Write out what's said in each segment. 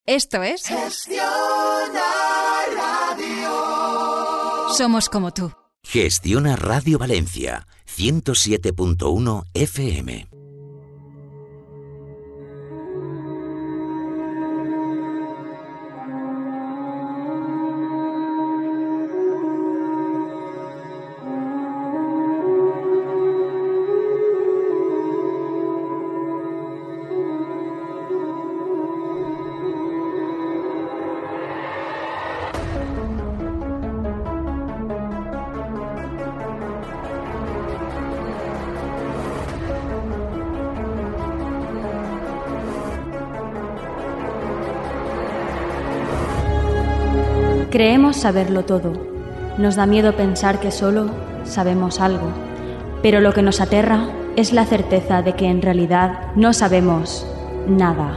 Esto es Gestiona Radio. Somos como tú. Gestiona Radio Valencia, 107.1 FM. Creemos saberlo todo. Nos da miedo pensar que solo sabemos algo. Pero lo que nos aterra es la certeza de que en realidad no sabemos nada.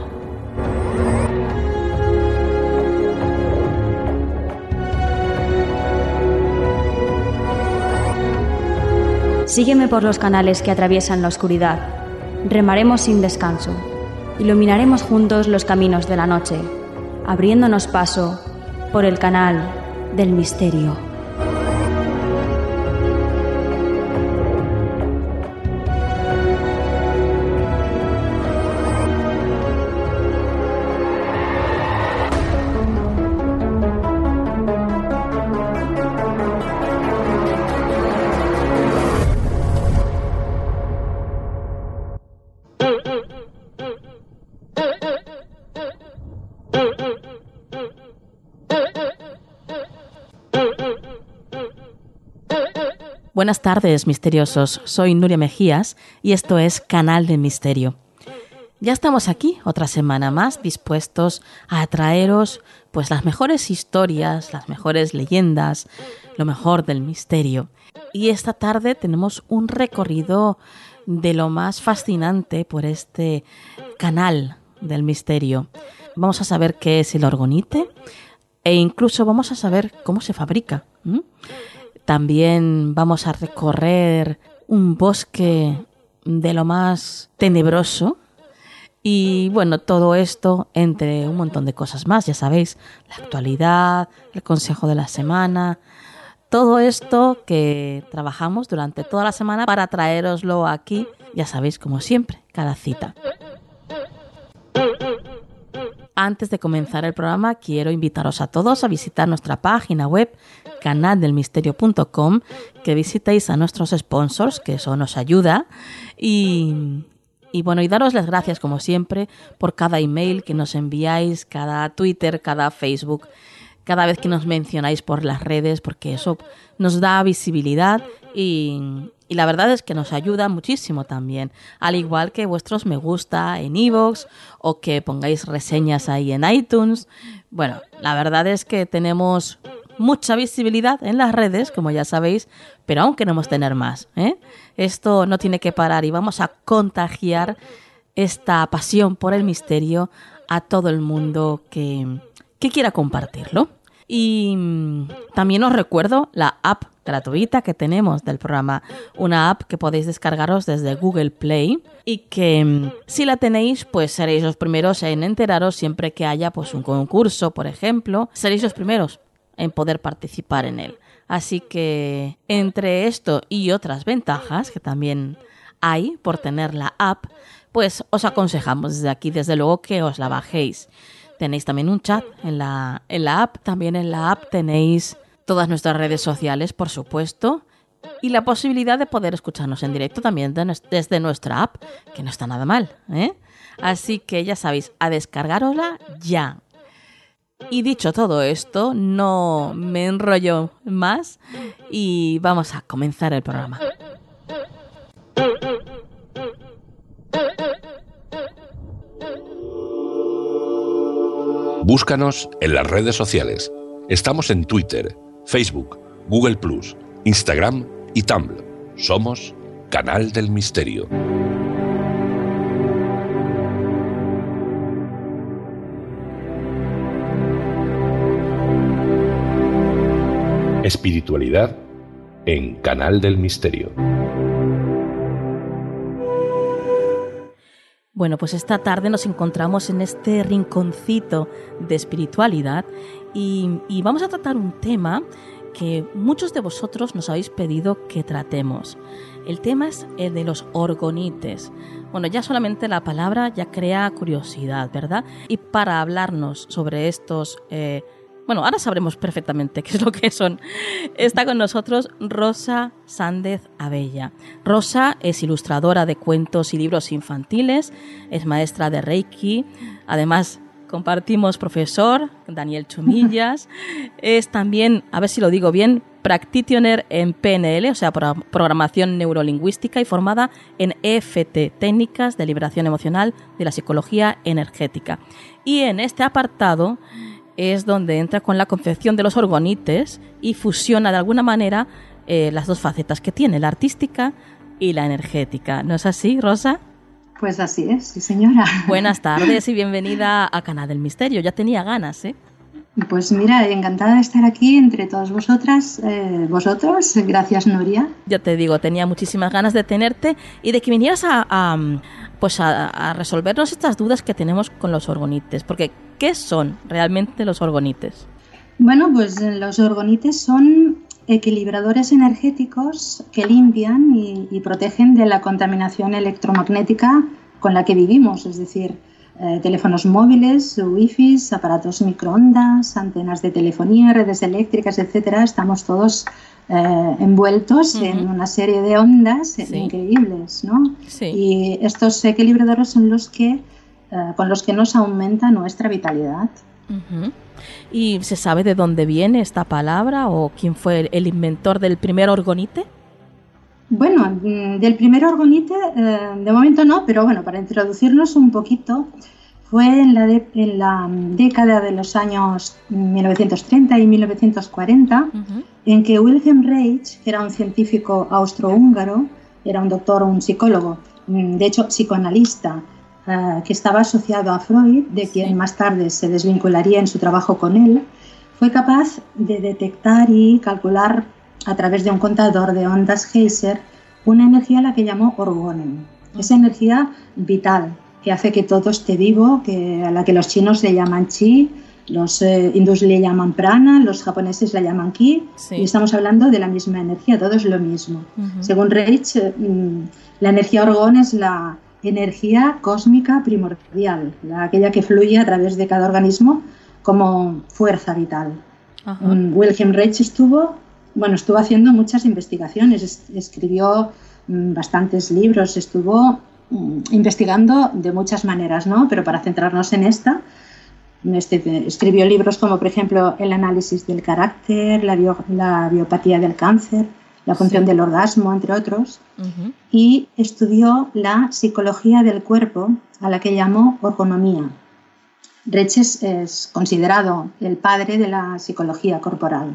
Sígueme por los canales que atraviesan la oscuridad. Remaremos sin descanso. Iluminaremos juntos los caminos de la noche, abriéndonos paso por el canal del misterio. Buenas tardes, misteriosos. Soy Nuria Mejías y esto es Canal del Misterio. Ya estamos aquí, otra semana más, dispuestos a traeros pues las mejores historias, las mejores leyendas, lo mejor del misterio. Y esta tarde tenemos un recorrido de lo más fascinante por este canal del misterio. Vamos a saber qué es el orgonite e incluso vamos a saber cómo se fabrica. También vamos a recorrer un bosque de lo más tenebroso y bueno, todo esto entre un montón de cosas más, ya sabéis, la actualidad, el consejo de la semana, todo esto que trabajamos durante toda la semana para traeroslo aquí, ya sabéis, como siempre, cada cita. Antes de comenzar el programa, quiero invitaros a todos a visitar nuestra página web canaldelmisterio.com, que visitéis a nuestros sponsors, que eso nos ayuda, y bueno, y daros las gracias como siempre por cada email que nos enviáis, cada Twitter, cada Facebook, cada vez que nos mencionáis por las redes, porque eso nos da visibilidad y la verdad es que nos ayuda muchísimo también, al igual que vuestros me gusta en iVoox o que pongáis reseñas ahí en iTunes. Bueno, la verdad es que tenemos mucha visibilidad en las redes, como ya sabéis, pero aún queremos tener más, ¿eh? Esto no tiene que parar y vamos a contagiar esta pasión por el misterio a todo el mundo que quiera compartirlo. Y también os recuerdo la app gratuita que tenemos del programa, una app que podéis descargaros desde Google Play y que si la tenéis pues seréis los primeros en enteraros siempre que haya pues un concurso, por ejemplo, seréis los primeros en poder participar en él. Así que entre esto y otras ventajas que también hay por tener la app, pues os aconsejamos desde aquí, desde luego, que os la bajéis. Tenéis también un chat en la app. También en la app tenéis todas nuestras redes sociales, por supuesto, y la posibilidad de poder escucharnos en directo también desde nuestra app, que no está nada mal, ¿eh? Así que ya sabéis, a descargarosla ya. Y dicho todo esto, no me enrollo más y vamos a comenzar el programa. Búscanos en las redes sociales. Estamos en Twitter, Facebook, Google+, Instagram y Tumblr. Somos Canal del Misterio. Espiritualidad en Canal del Misterio. Bueno, pues esta tarde nos encontramos en este rinconcito de espiritualidad y vamos a tratar un tema que muchos de vosotros nos habéis pedido que tratemos. El tema es el de los orgonites. Bueno, ya solamente la palabra ya crea curiosidad, ¿verdad? Y para hablarnos sobre estos... Bueno, ahora sabremos perfectamente qué es lo que son. Está con nosotros Rosa Sández Abella. Rosa es ilustradora de cuentos y libros infantiles, es maestra de Reiki, además compartimos profesor, Daniel Chumillas, es también, a ver si lo digo bien, practitioner en PNL, o sea, programación neurolingüística, y formada en EFT, técnicas de liberación emocional de la psicología energética. Y en este apartado es donde entra con la concepción de los orgonites y fusiona de alguna manera las dos facetas que tiene, la artística y la energética. ¿No es así, Rosa? Pues así es, sí señora. Buenas tardes y bienvenida a Canal del Misterio. Ya tenía ganas, ¿eh? Pues mira, encantada de estar aquí entre todas vosotros. Gracias, Nuria. Ya te digo, tenía muchísimas ganas de tenerte y de que vinieras a resolvernos estas dudas que tenemos con los orgonites. Porque, ¿qué son realmente los orgonites? Bueno, pues los orgonites son equilibradores energéticos que limpian y protegen de la contaminación electromagnética con la que vivimos, es decir, teléfonos móviles, wifis, aparatos microondas, antenas de telefonía, redes eléctricas, etcétera. Estamos todos envueltos en una serie de ondas increíbles, ¿no? Sí. Y estos equilibradores son los que con los que nos aumenta nuestra vitalidad. ¿Y se sabe de dónde viene esta palabra o quién fue el inventor del primer orgonite? Bueno, del primer orgonite de momento no, pero bueno, para introducirnos un poquito, fue en la década de los años 1930 y 1940, en que Wilhelm Reich, que era un científico austrohúngaro, era un doctor, un psicólogo, de hecho psicoanalista, que estaba asociado a Freud, de quien más tarde se desvincularía en su trabajo con él, fue capaz de detectar y calcular a través de un contador de ondas Geiser una energía a la que llamó orgonen. Esa energía vital que hace que todo esté vivo, a la que los chinos le llaman chi, los hindúes le llaman prana, los japoneses la llaman ki, y estamos hablando de la misma energía, todo es lo mismo. Según Reich, la energía orgón es la energía cósmica primordial, aquella que fluye a través de cada organismo como fuerza vital. Wilhelm Reich estuvo haciendo muchas investigaciones, escribió bastantes libros, estuvo investigando de muchas maneras, ¿no? Pero para centrarnos en esta, escribió libros como, por ejemplo, el análisis del carácter, la biopatía del cáncer, la función del orgasmo, entre otros, y estudió la psicología del cuerpo, a la que llamó orgonomía. Reich es considerado el padre de la psicología corporal.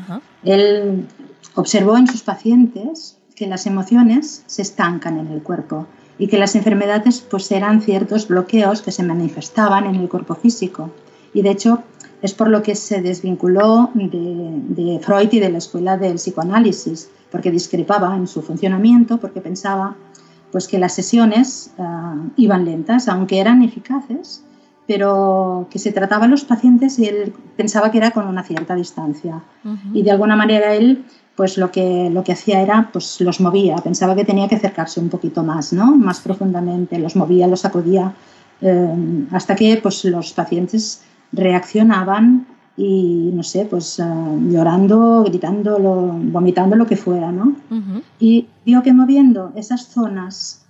Él observó en sus pacientes que las emociones se estancan en el cuerpo y que las enfermedades pues eran ciertos bloqueos que se manifestaban en el cuerpo físico. Y de hecho es por lo que se desvinculó de Freud y de la escuela del psicoanálisis, porque discrepaba en su funcionamiento, porque pensaba pues que las sesiones iban lentas, aunque eran eficaces, pero que se trataba a los pacientes y él pensaba que era con una cierta distancia. Y de alguna manera él pues lo que hacía era, pues los movía, pensaba que tenía que acercarse un poquito más, ¿no? Más profundamente, los movía, los sacudía, hasta que pues los pacientes reaccionaban y, no sé, pues llorando, gritando, vomitando, lo que fuera, ¿no? Y vio que moviendo esas zonas,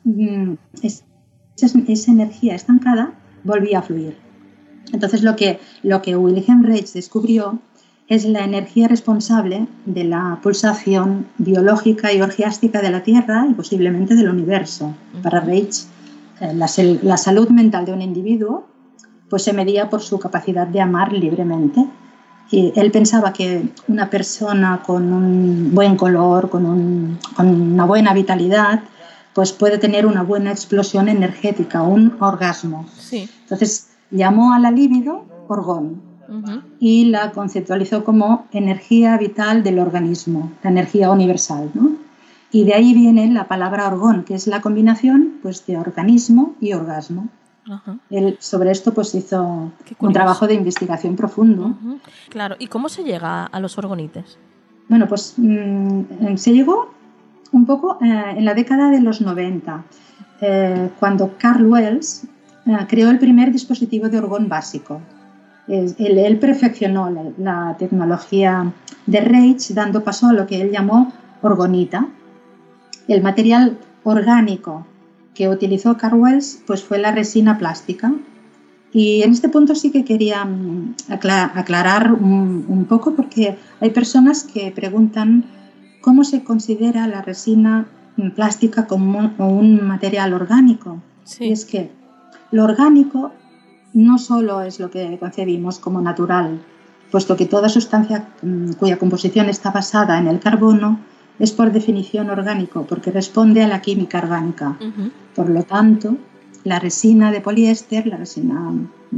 esa energía estancada, volvía a fluir. Entonces lo que Wilhelm Reich descubrió es la energía responsable de la pulsación biológica y orgiástica de la Tierra y posiblemente del universo. Para Reich, la salud mental de un individuo pues se medía por su capacidad de amar libremente. Y él pensaba que una persona con un buen color, con una buena vitalidad, pues puede tener una buena explosión energética, un orgasmo. Sí. Entonces llamó a la libido orgón y la conceptualizó como energía vital del organismo, la energía universal, ¿no? Y de ahí viene la palabra orgón, que es la combinación pues, de organismo y orgasmo. Ajá. Él sobre esto pues hizo un trabajo de investigación profundo. Claro, ¿y cómo se llega a los orgonites? Bueno, pues se llegó un poco en la década de los 90, cuando Carl Wells creó el primer dispositivo de orgón básico. Él perfeccionó la tecnología de Reich, dando paso a lo que él llamó orgonita. El material orgánico que utilizó Carl Wells pues fue la resina plástica. Y en este punto sí que quería aclarar un poco, porque hay personas que preguntan cómo se considera la resina plástica como un material orgánico. Sí. Y es que lo orgánico no solo es lo que concebimos como natural, puesto que toda sustancia cuya composición está basada en el carbono es por definición orgánico, porque responde a la química orgánica. Por lo tanto, la resina de poliéster, la resina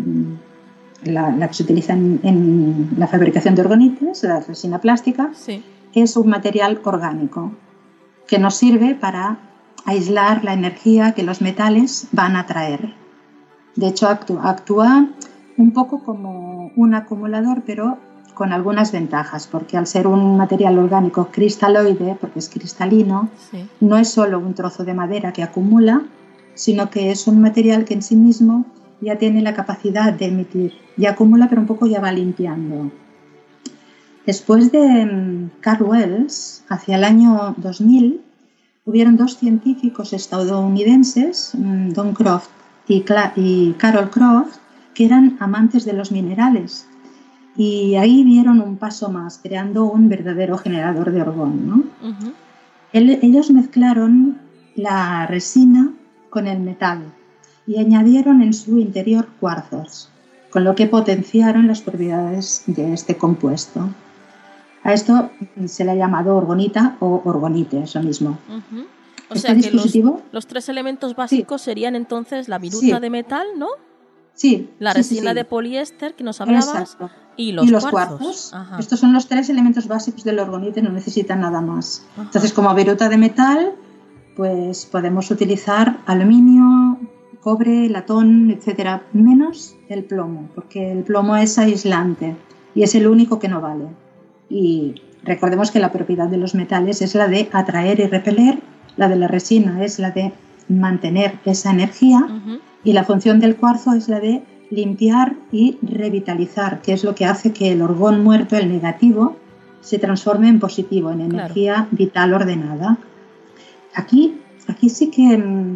la que se utiliza en la fabricación de orgonites, la resina plástica, sí, es un material orgánico que nos sirve para aislar la energía que los metales van a traer. De hecho, actúa un poco como un acumulador, pero con algunas ventajas, porque al ser un material orgánico cristaloide, porque es cristalino, sí, no es solo un trozo de madera que acumula, sino que es un material que en sí mismo ya tiene la capacidad de emitir. Ya acumula, pero un poco ya va limpiando. Después de Carl Wells, hacia el año 2000, hubieron dos científicos estadounidenses, Don Croft y Carol Croft, que eran amantes de los minerales. Y ahí dieron un paso más, creando un verdadero generador de orgón, ¿no? Ellos mezclaron la resina con el metal y añadieron en su interior cuarzos, con lo que potenciaron las propiedades de este compuesto. A esto se le ha llamado orgonita o orgonite, eso mismo. O sea que los tres elementos básicos serían entonces la viruta de metal, ¿no? Sí. La resina de poliéster que nos hablabas. Exacto. Y los cuarzos. Estos son los tres elementos básicos del orgonite, no necesitan nada más. Entonces, como viruta de metal, pues podemos utilizar aluminio, cobre, latón, etcétera, menos el plomo, porque el plomo es aislante y es el único que no vale. Y recordemos que la propiedad de los metales es la de atraer y repeler, la de la resina es la de mantener esa energía y la función del cuarzo es la de limpiar y revitalizar, que es lo que hace que el orgón muerto, el negativo, se transforme en positivo, en energía vital ordenada. Aquí sí que...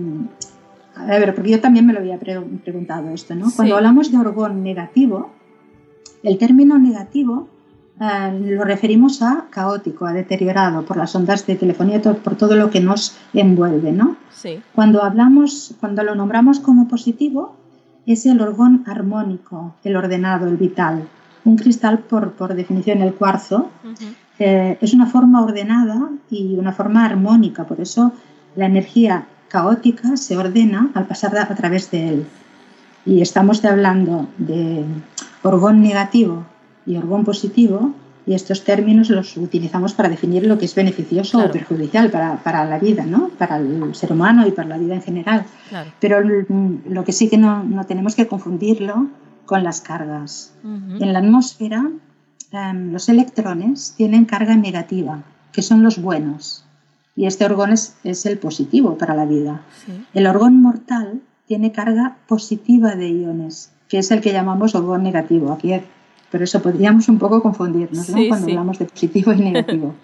A ver, porque yo también me lo había preguntado esto, ¿no? Sí. Cuando hablamos de orgón negativo, el término negativo lo referimos a caótico, a deteriorado por las ondas de telefonía, por todo lo que nos envuelve, ¿no? Sí. Cuando lo nombramos como positivo, es el orgón armónico, el ordenado, el vital. Un cristal, por definición, el cuarzo, es una forma ordenada y una forma armónica, por eso la energía caótica se ordena al pasar a través de él. Y estamos hablando de orgón negativo y orgón positivo, y estos términos los utilizamos para definir lo que es beneficioso o perjudicial para la vida, ¿no? Para el ser humano y para la vida en general. Claro. Pero lo que sí que no tenemos que confundirlo con las cargas. En la atmósfera, los electrones tienen carga negativa, que son los buenos, y este orgón es el positivo para la vida. Sí. El orgón mortal tiene carga positiva de iones, que es el que llamamos orgón negativo. Aquí, por eso podríamos un poco confundirnos, ¿no? Cuando hablamos de positivo y negativo.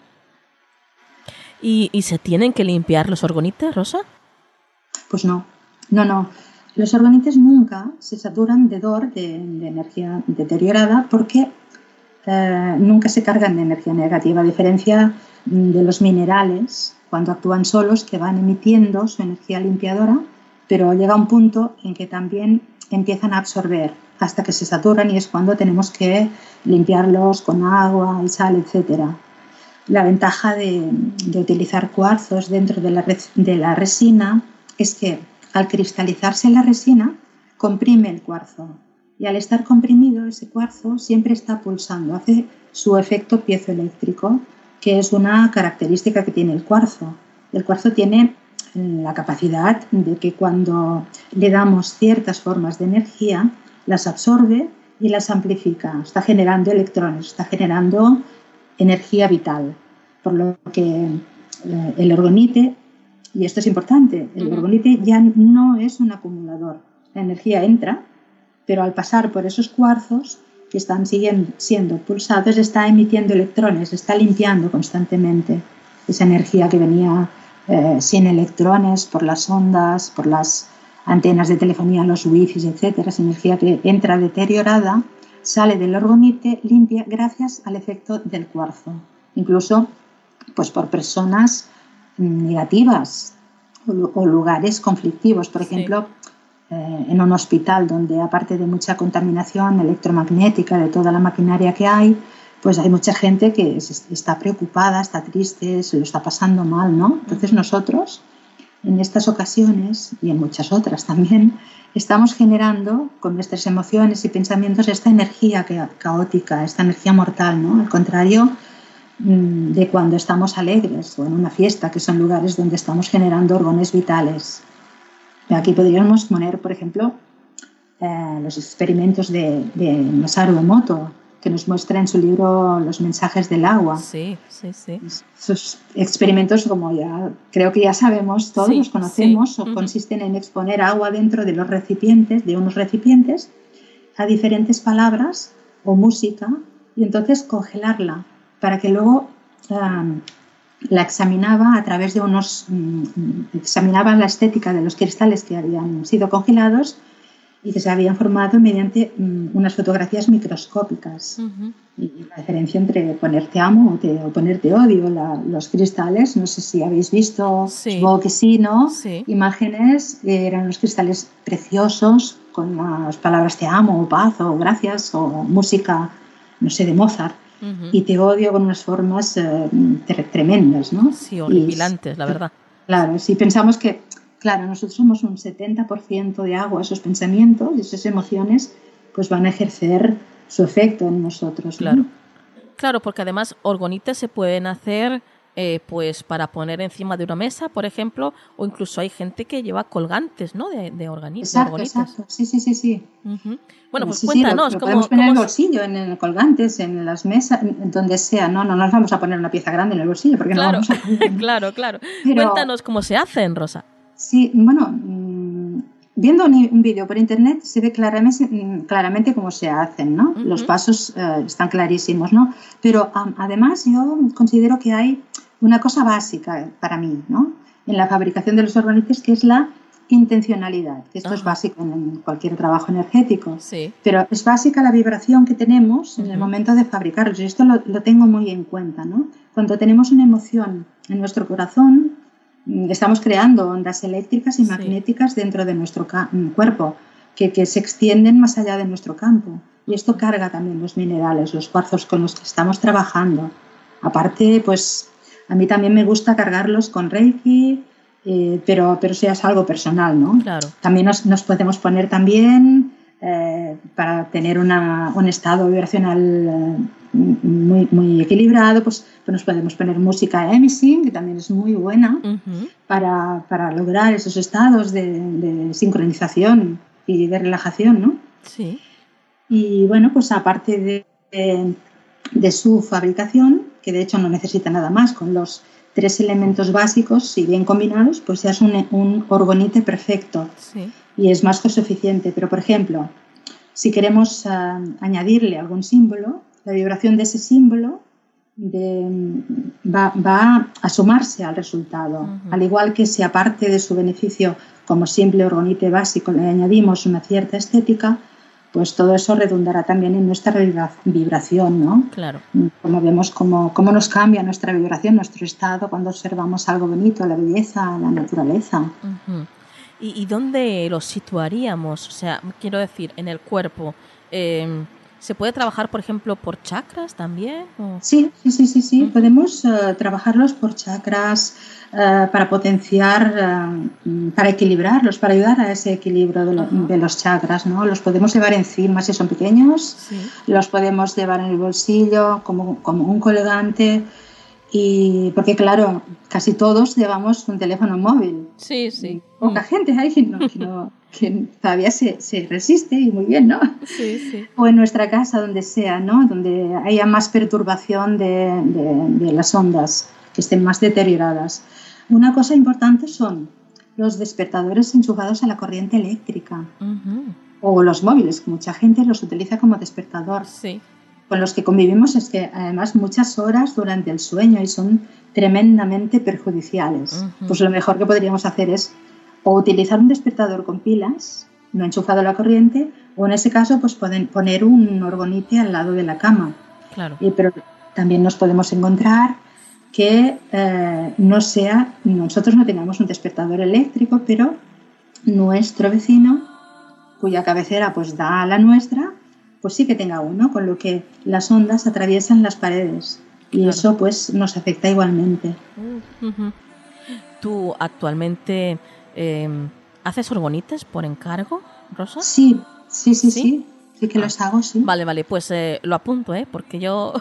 ¿Y se tienen que limpiar los orgonites, Rosa? Pues no. Los orgonites nunca se saturan de energía deteriorada, porque nunca se cargan de energía negativa, a diferencia de los minerales, cuando actúan solos, que van emitiendo su energía limpiadora, pero llega un punto en que también empiezan a absorber hasta que se saturan, y es cuando tenemos que limpiarlos con agua y sal, etc. La ventaja de utilizar cuarzos dentro de la resina es que al cristalizarse la resina comprime el cuarzo, y al estar comprimido ese cuarzo siempre está pulsando, hace su efecto piezoeléctrico, que es una característica que tiene el cuarzo. El cuarzo tiene la capacidad de que cuando le damos ciertas formas de energía, las absorbe y las amplifica. Está generando electrones, está generando energía vital. Por lo que el orgonite, y esto es importante, el orgonite ya no es un acumulador. La energía entra, pero al pasar por esos cuarzos que están siendo pulsados, está emitiendo electrones, está limpiando constantemente esa energía que venía sin electrones por las ondas, por las antenas de telefonía, los wifi, etcétera. Esa energía que entra deteriorada sale del orgonite limpia gracias al efecto del cuarzo. Incluso pues por personas negativas o lugares conflictivos. Por ejemplo, en un hospital donde aparte de mucha contaminación electromagnética de toda la maquinaria que hay, pues hay mucha gente que está preocupada, está triste, se lo está pasando mal, ¿no? Entonces nosotros, en estas ocasiones y en muchas otras también, estamos generando con nuestras emociones y pensamientos esta energía caótica, esta energía mortal, ¿no? Al contrario de cuando estamos alegres o en una fiesta, que son lugares donde estamos generando órganos vitales. Aquí podríamos poner, por ejemplo, los experimentos de Masaru Emoto, que nos muestra en su libro Los mensajes del agua. Sí. Sus experimentos, como ya creo que ya sabemos, todos los conocemos, consisten en exponer agua dentro de unos recipientes, a diferentes palabras o música, y entonces congelarla para que luego la examinaba a través de examinaba la estética de los cristales que habían sido congelados y que se habían formado mediante unas fotografías microscópicas. Y la diferencia entre poner te amo o poner te odio, los cristales, no sé si habéis visto, supongo que sí, ¿no? Sí. Imágenes, eran unos cristales preciosos con las palabras te amo o paz o gracias o música, no sé, de Mozart. Y te odio con unas formas tremendas, ¿no? Sí, horripilantes, la verdad. Claro, si pensamos que, claro, nosotros somos un 70% de agua, esos pensamientos y esas emociones pues van a ejercer su efecto en nosotros, ¿no? Claro, porque además orgonites se pueden hacer pues para poner encima de una mesa, por ejemplo, o incluso hay gente que lleva colgantes, ¿no? De orgonites. Exacto. Sí. Bueno, pues cuéntanos. Lo podemos poner en el bolsillo, en el colgantes, en las mesas, donde sea. No nos vamos a poner una pieza grande en el bolsillo porque no vamos a poner, ¿no? Claro. Pero, cuéntanos cómo se hacen, Rosa. Sí, bueno, viendo un vídeo por internet se ve claramente cómo se hacen, ¿no? Los pasos están clarísimos, ¿no? Pero además yo considero que hay una cosa básica para mí, ¿no? En la fabricación de los orgonites, que es la intencionalidad, que esto es básico en cualquier trabajo energético, pero es básica la vibración que tenemos en el momento de fabricarlos, y esto lo tengo muy en cuenta, ¿no? Cuando tenemos una emoción en nuestro corazón, estamos creando ondas eléctricas y magnéticas dentro de nuestro cuerpo que se extienden más allá de nuestro campo, y esto carga también los minerales, los cuarzos con los que estamos trabajando. Aparte, pues a mí también me gusta cargarlos con Reiki, pero eso ya es algo personal, ¿no? Claro. También nos podemos poner también para tener un estado vibracional muy equilibrado, pues nos podemos poner música emising, que también es muy buena para lograr esos estados de sincronización y de relajación, ¿no? Sí. Y bueno, pues aparte de su fabricación, que de hecho no necesita nada más, con los 3 elementos básicos, si bien combinados, pues ya es un orgonite perfecto. Sí. Y es más que suficiente. Pero, por ejemplo, si queremos añadirle algún símbolo, la vibración de ese símbolo va a sumarse al resultado. Al igual que si aparte de su beneficio como simple orgonite básico le añadimos una cierta estética, pues todo eso redundará también en nuestra vibración, ¿no? Claro. Como vemos cómo nos cambia nuestra vibración, nuestro estado cuando observamos algo bonito, la belleza, la naturaleza. ¿Y dónde los situaríamos? O sea, quiero decir, en el cuerpo. ¿Se puede trabajar, por ejemplo, por chakras también? ¿O? Sí. Podemos trabajarlos por chakras para potenciar, para equilibrarlos, para ayudar a ese equilibrio de los chakras, ¿no? Los podemos llevar encima si son pequeños, los podemos llevar en el bolsillo como un colgante. Y porque claro, casi todos llevamos un teléfono móvil. Sí, sí. Poca gente hay que todavía se resiste y muy bien, ¿no? Sí, sí. O en nuestra casa, donde sea, ¿no? Donde haya más perturbación de las ondas, que estén más deterioradas. Una cosa importante son los despertadores enchufados a la corriente eléctrica. O los móviles, que mucha gente los utiliza como despertador. Sí. Con los que convivimos es que además muchas horas durante el sueño y son tremendamente perjudiciales. Pues lo mejor que podríamos hacer es o utilizar un despertador con pilas, no enchufado a la corriente, o en ese caso pues pueden poner un orgonite al lado de la cama. Claro. Pero también nos podemos encontrar que nosotros no tengamos un despertador eléctrico, pero nuestro vecino, cuya cabecera pues da a la nuestra, pues sí que tenga uno, con lo que las ondas atraviesan las paredes y eso pues nos afecta igualmente. ¿Tú actualmente haces orgonites por encargo, Rosa? Sí que los hago, sí. Vale, pues lo apunto, porque yo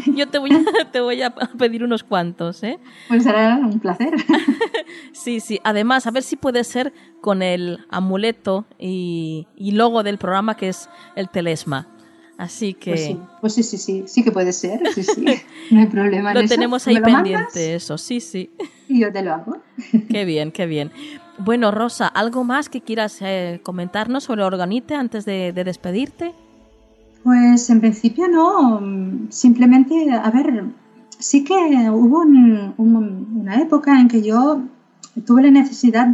te voy a pedir unos cuantos, Pues será un placer. Sí, además, a ver si puede ser con el amuleto y logo del programa, que es el Telesma. Así que... Pues sí que puede ser, sí. No hay problema en lo eso. tenemos ahí pendiente, eso, sí. Y yo te lo hago. Qué bien. Bueno, Rosa, ¿algo más que quieras comentarnos sobre Orgonite antes de despedirte? Pues en principio no, simplemente, a ver, sí que hubo una época en que yo tuve la necesidad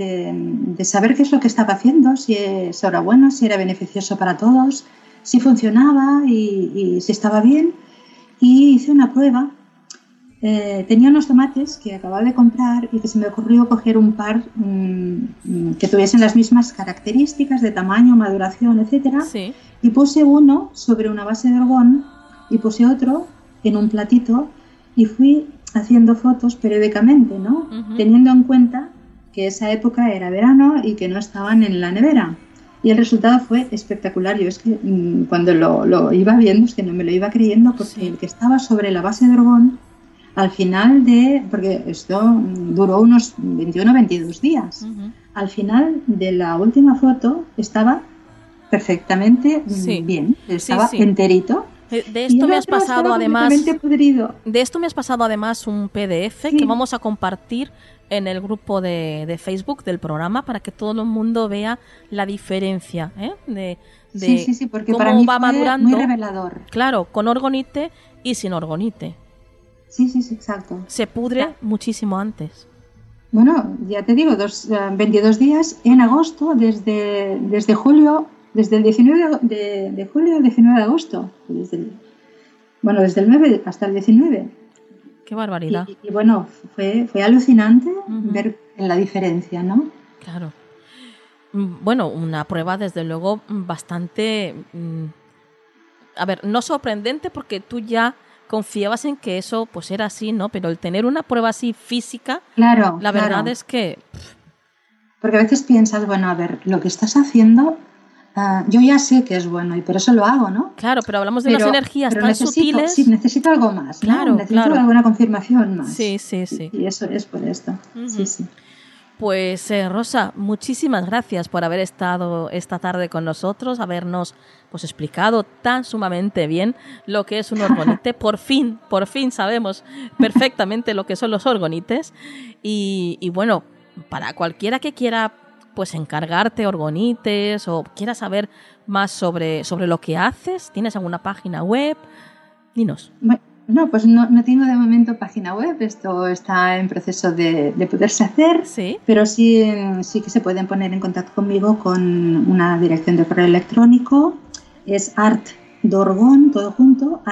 de saber qué es lo que estaba haciendo, si era bueno, si era beneficioso para todos, si funcionaba y si estaba bien, y hice una prueba. Tenía unos tomates que acababa de comprar y que se me ocurrió coger un par que tuviesen las mismas características de tamaño, maduración, etcétera, sí. Y puse uno sobre una base de orgón y puse otro en un platito y fui haciendo fotos periódicamente, ¿no? Teniendo en cuenta que esa época era verano y que no estaban en la nevera. Y el resultado fue espectacular. Yo es que cuando lo iba viendo es que no me lo iba creyendo, porque el que estaba sobre la base de orgón, al final porque esto duró unos 21 o 22 días, al final de la última foto estaba perfectamente bien, estaba enterito. De esto me has pasado además podrido. De esto me has pasado además un PDF que vamos a compartir en el grupo de Facebook del programa para que todo el mundo vea la diferencia de porque cómo para mí va fue madurando. Muy revelador. Claro, con orgonite y sin orgonite. Sí, exacto. Se pudre muchísimo antes. Bueno, ya te digo, 22 días en agosto, desde julio. Desde el 19 de julio al 19 de agosto. Desde el 9 hasta el 19. ¡Qué barbaridad! Y bueno, fue alucinante ver la diferencia, ¿no? Claro. Bueno, una prueba desde luego bastante... a ver, no sorprendente porque tú ya confiabas en que eso pues era así, ¿no? Pero el tener una prueba así física, la verdad es que... Porque a veces piensas, bueno, a ver, lo que estás haciendo... yo ya sé que es bueno y por eso lo hago, ¿no? Claro, pero hablamos de unas energías tan sutiles. Sí, necesito algo más, ¿no? Claro, necesito alguna confirmación más. Sí. Y eso es por esto. Sí. Pues Rosa, muchísimas gracias por haber estado esta tarde con nosotros, habernos pues explicado tan sumamente bien lo que es un orgonite. Por fin sabemos perfectamente lo que son los orgonites y bueno, para cualquiera que quiera pues encargarte orgonites o quieras saber más sobre lo que haces, ¿tienes alguna página web? Dinos. No, pues no tengo de momento página web, esto está en proceso de poderse hacer, pero sí que se pueden poner en contacto conmigo con una dirección de correo electrónico, es artdorgon, todo junto,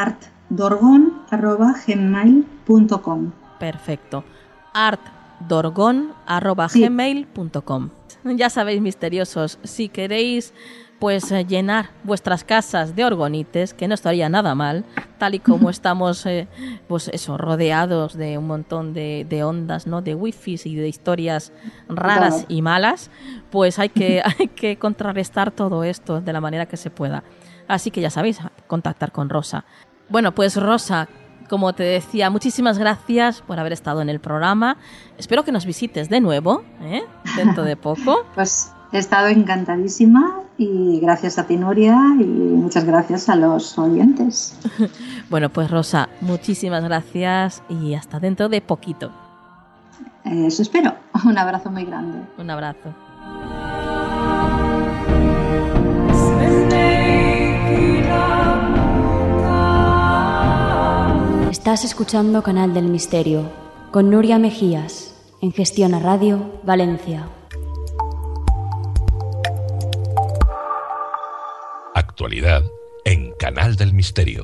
artdorgon@gmail.com. Perfecto, artdorgon@gmail.com. Ya sabéis, misteriosos, si queréis pues llenar vuestras casas de orgonites, que no estaría nada mal, tal y como estamos pues eso, rodeados de un montón de ondas, ¿no? De wifi y de historias raras y malas, pues hay que contrarrestar todo esto de la manera que se pueda. Así que ya sabéis, contactar con Rosa. Bueno, pues Rosa, como te decía, muchísimas gracias por haber estado en el programa. Espero que nos visites de nuevo, dentro de poco. Pues he estado encantadísima y gracias a ti, Nuria, y muchas gracias a los oyentes. Bueno, pues Rosa, muchísimas gracias y hasta dentro de poquito. Eso espero. Un abrazo muy grande. Un abrazo. Estás escuchando Canal del Misterio con Nuria Mejías en Gestión a Radio, Valencia. Actualidad en Canal del Misterio.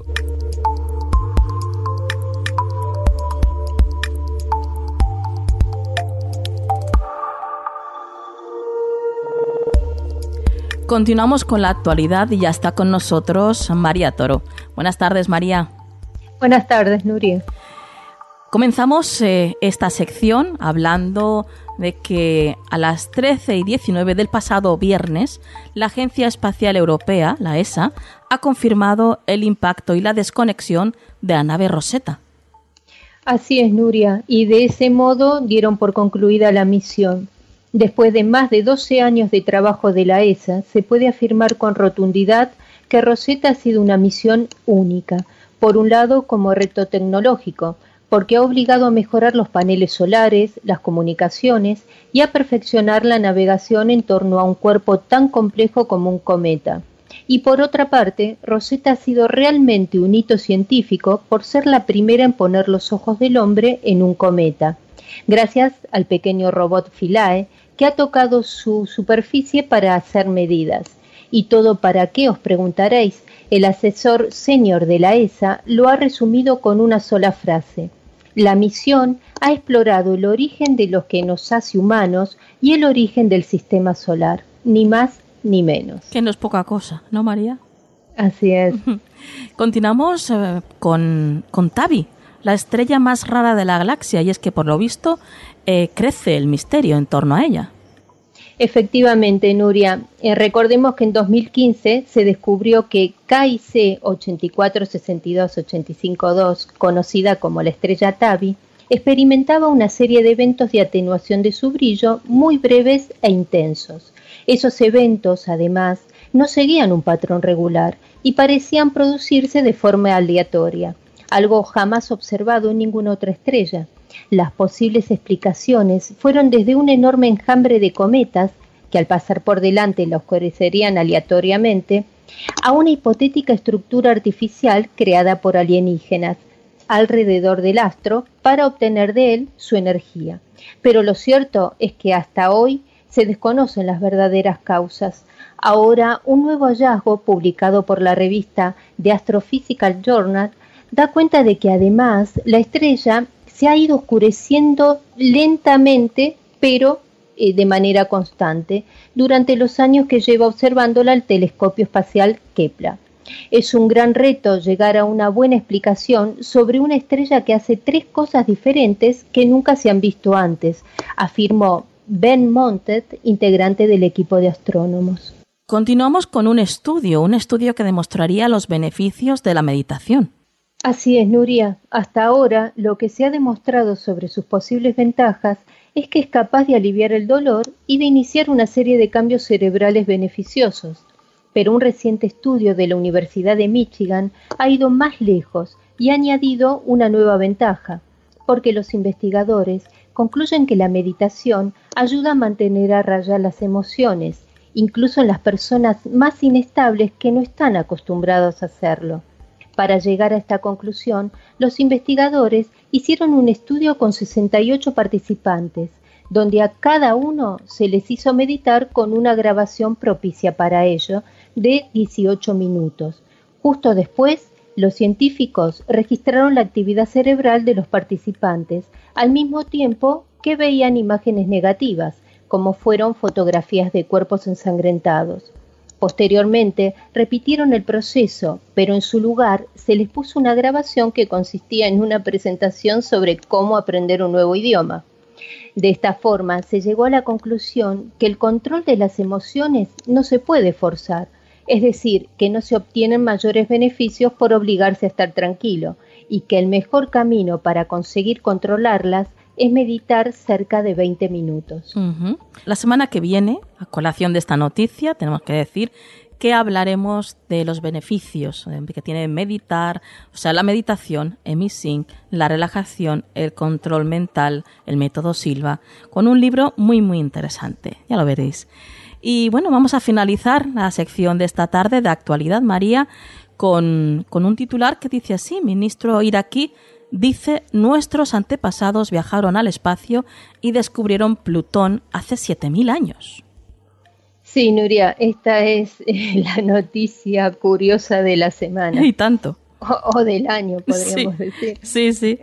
Continuamos con la actualidad y ya está con nosotros María Toro. Buenas tardes, María. Buenas tardes, Nuria. Comenzamos esta sección hablando de que a las 13:19 del pasado viernes, la Agencia Espacial Europea, la ESA, ha confirmado el impacto y la desconexión de la nave Rosetta. Así es, Nuria, y de ese modo dieron por concluida la misión. Después de más de 12 años de trabajo de la ESA, se puede afirmar con rotundidad que Rosetta ha sido una misión única. Por un lado, como reto tecnológico, porque ha obligado a mejorar los paneles solares, las comunicaciones y a perfeccionar la navegación en torno a un cuerpo tan complejo como un cometa. Y por otra parte, Rosetta ha sido realmente un hito científico por ser la primera en poner los ojos del hombre en un cometa, gracias al pequeño robot Philae, que ha tocado su superficie para hacer medidas. ¿Y todo para qué?, os preguntaréis. El asesor senior de la ESA lo ha resumido con una sola frase. La misión ha explorado el origen de lo que nos hace humanos y el origen del sistema solar, ni más ni menos. Que no es poca cosa, ¿no, María? Así es. Continuamos con Tabi, la estrella más rara de la galaxia, y es que por lo visto crece el misterio en torno a ella. Efectivamente, Nuria. Recordemos que en 2015 se descubrió que KIC 8462852, conocida como la estrella Tabi, experimentaba una serie de eventos de atenuación de su brillo muy breves e intensos. Esos eventos, además, no seguían un patrón regular y parecían producirse de forma aleatoria, algo jamás observado en ninguna otra estrella. Las posibles explicaciones fueron desde un enorme enjambre de cometas, que al pasar por delante la oscurecerían aleatoriamente, a una hipotética estructura artificial creada por alienígenas alrededor del astro para obtener de él su energía. Pero lo cierto es que hasta hoy se desconocen las verdaderas causas. Ahora, un nuevo hallazgo publicado por la revista The Astrophysical Journal da cuenta de que además la estrella se ha ido oscureciendo lentamente, pero de manera constante, durante los años que lleva observándola el telescopio espacial Kepler. Es un gran reto llegar a una buena explicación sobre una estrella que hace 3 cosas diferentes que nunca se han visto antes, afirmó Ben Montet, integrante del equipo de astrónomos. Continuamos con un estudio que demostraría los beneficios de la meditación. Así es, Nuria. Hasta ahora, lo que se ha demostrado sobre sus posibles ventajas es que es capaz de aliviar el dolor y de iniciar una serie de cambios cerebrales beneficiosos. Pero un reciente estudio de la Universidad de Michigan ha ido más lejos y ha añadido una nueva ventaja, porque los investigadores concluyen que la meditación ayuda a mantener a raya las emociones, incluso en las personas más inestables que no están acostumbrados a hacerlo. Para llegar a esta conclusión, los investigadores hicieron un estudio con 68 participantes, donde a cada uno se les hizo meditar con una grabación propicia para ello de 18 minutos. Justo después, los científicos registraron la actividad cerebral de los participantes, al mismo tiempo que veían imágenes negativas, como fueron fotografías de cuerpos ensangrentados. Posteriormente, repitieron el proceso, pero en su lugar se les puso una grabación que consistía en una presentación sobre cómo aprender un nuevo idioma. De esta forma, se llegó a la conclusión que el control de las emociones no se puede forzar, es decir, que no se obtienen mayores beneficios por obligarse a estar tranquilo, y que el mejor camino para conseguir controlarlas es meditar cerca de 20 minutos. La semana que viene, a colación de esta noticia, tenemos que decir que hablaremos de los beneficios que tiene meditar, o sea, la meditación, Emi-Sync, la relajación, el control mental, el método Silva, con un libro muy, muy interesante. Ya lo veréis. Y bueno, vamos a finalizar la sección de esta tarde de Actualidad, María, con un titular que dice así: ministro iraquí dice: nuestros antepasados viajaron al espacio y descubrieron Plutón hace 7.000 años. Sí, Nuria, esta es la noticia curiosa de la semana. Y tanto. O del año, podríamos decir. Sí.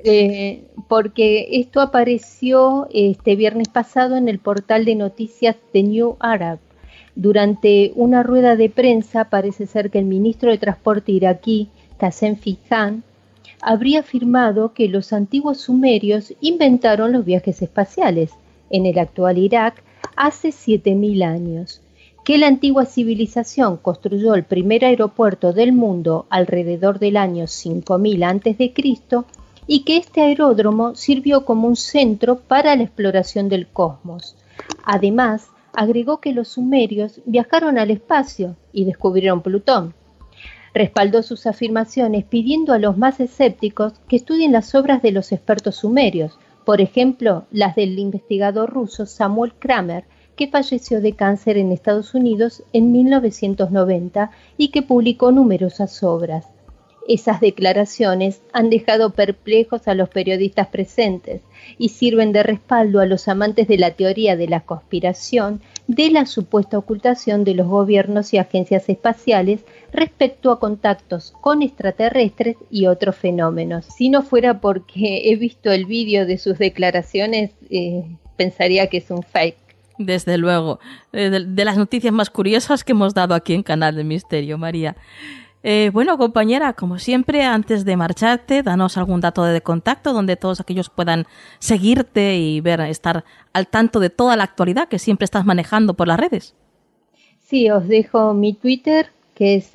Porque esto apareció este viernes pasado en el portal de noticias The New Arab. Durante una rueda de prensa, parece ser que el ministro de Transporte iraquí, Qasem Fijan, habría afirmado que los antiguos sumerios inventaron los viajes espaciales en el actual Irak hace 7.000 años, que la antigua civilización construyó el primer aeropuerto del mundo alrededor del año 5000 a.C. y que este aeródromo sirvió como un centro para la exploración del cosmos. Además, agregó que los sumerios viajaron al espacio y descubrieron Plutón. Respaldó sus afirmaciones pidiendo a los más escépticos que estudien las obras de los expertos sumerios, por ejemplo, las del investigador ruso Samuel Kramer, que falleció de cáncer en Estados Unidos en 1990 y que publicó numerosas obras. Esas declaraciones han dejado perplejos a los periodistas presentes y sirven de respaldo a los amantes de la teoría de la conspiración de la supuesta ocultación de los gobiernos y agencias espaciales respecto a contactos con extraterrestres y otros fenómenos. Si no fuera porque he visto el vídeo de sus declaraciones, pensaría que es un fake. Desde luego, de las noticias más curiosas que hemos dado aquí en Canal del Misterio, María. Bueno, compañera, como siempre, antes de marcharte, danos algún dato de contacto donde todos aquellos puedan seguirte y estar al tanto de toda la actualidad que siempre estás manejando por las redes. Sí, os dejo mi Twitter, que es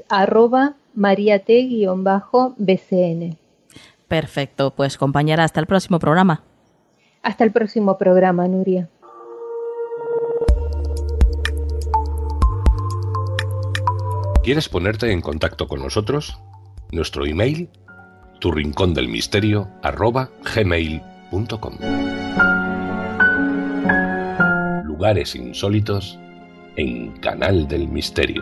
@mariate_bcn. Perfecto, pues compañera, hasta el próximo programa. Hasta el próximo programa, Nuria. ¿Quieres ponerte en contacto con nosotros? Nuestro email, turincondelmisterio@gmail.com. Lugares insólitos en Canal del Misterio.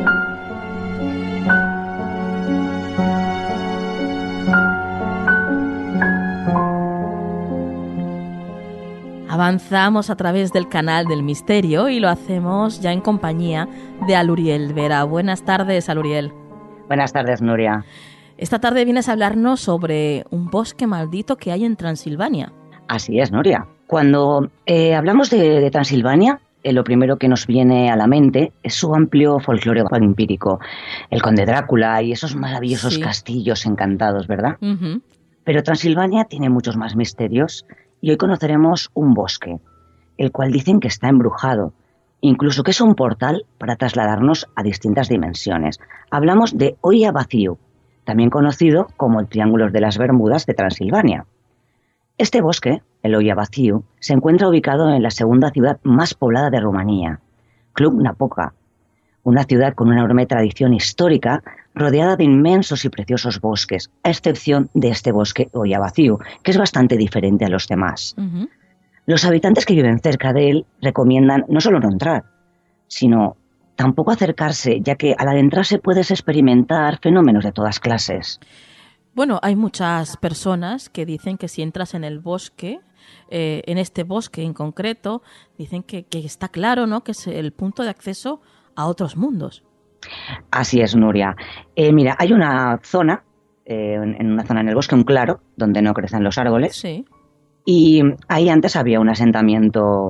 Avanzamos a través del Canal del Misterio y lo hacemos ya en compañía de Aluriel Vera. Buenas tardes, Aluriel. Buenas tardes, Nuria. Esta tarde vienes a hablarnos sobre un bosque maldito que hay en Transilvania. Así es, Nuria. Cuando hablamos de Transilvania, lo primero que nos viene a la mente es su amplio folclore vampírico, el conde Drácula y esos maravillosos castillos encantados, ¿verdad? Uh-huh. Pero Transilvania tiene muchos más misterios. Y hoy conoceremos un bosque, el cual dicen que está embrujado, incluso que es un portal para trasladarnos a distintas dimensiones. Hablamos de Oyjabáciu, también conocido como el Triángulo de las Bermudas de Transilvania. Este bosque, el Oyjabáciu, se encuentra ubicado en la segunda ciudad más poblada de Rumanía, Cluj-Napoca, una ciudad con una enorme tradición histórica rodeada de inmensos y preciosos bosques, a excepción de este bosque Oyjabáciu, que es bastante diferente a los demás. Uh-huh. Los habitantes que viven cerca de él recomiendan no solo no entrar, sino tampoco acercarse, ya que al adentrarse puedes experimentar fenómenos de todas clases. Bueno, hay muchas personas que dicen que si entras en el bosque, en este bosque en concreto, dicen que está claro, ¿no?, que es el punto de acceso a otros mundos. Así es, Nuria. Mira, hay una zona, en una zona en el bosque, un claro, donde no crecen los árboles. Sí. Y ahí antes había un asentamiento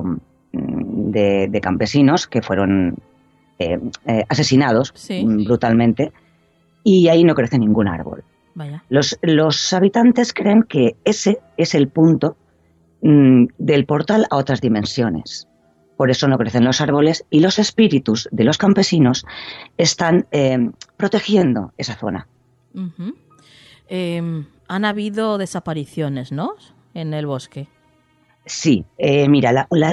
de campesinos que fueron asesinados brutalmente, y ahí no crece ningún árbol. Vaya. Los habitantes creen que ese es el punto del portal a otras dimensiones. Por eso no crecen los árboles y los espíritus de los campesinos están protegiendo esa zona. Uh-huh. Han habido desapariciones, ¿no? En el bosque. Sí, mira,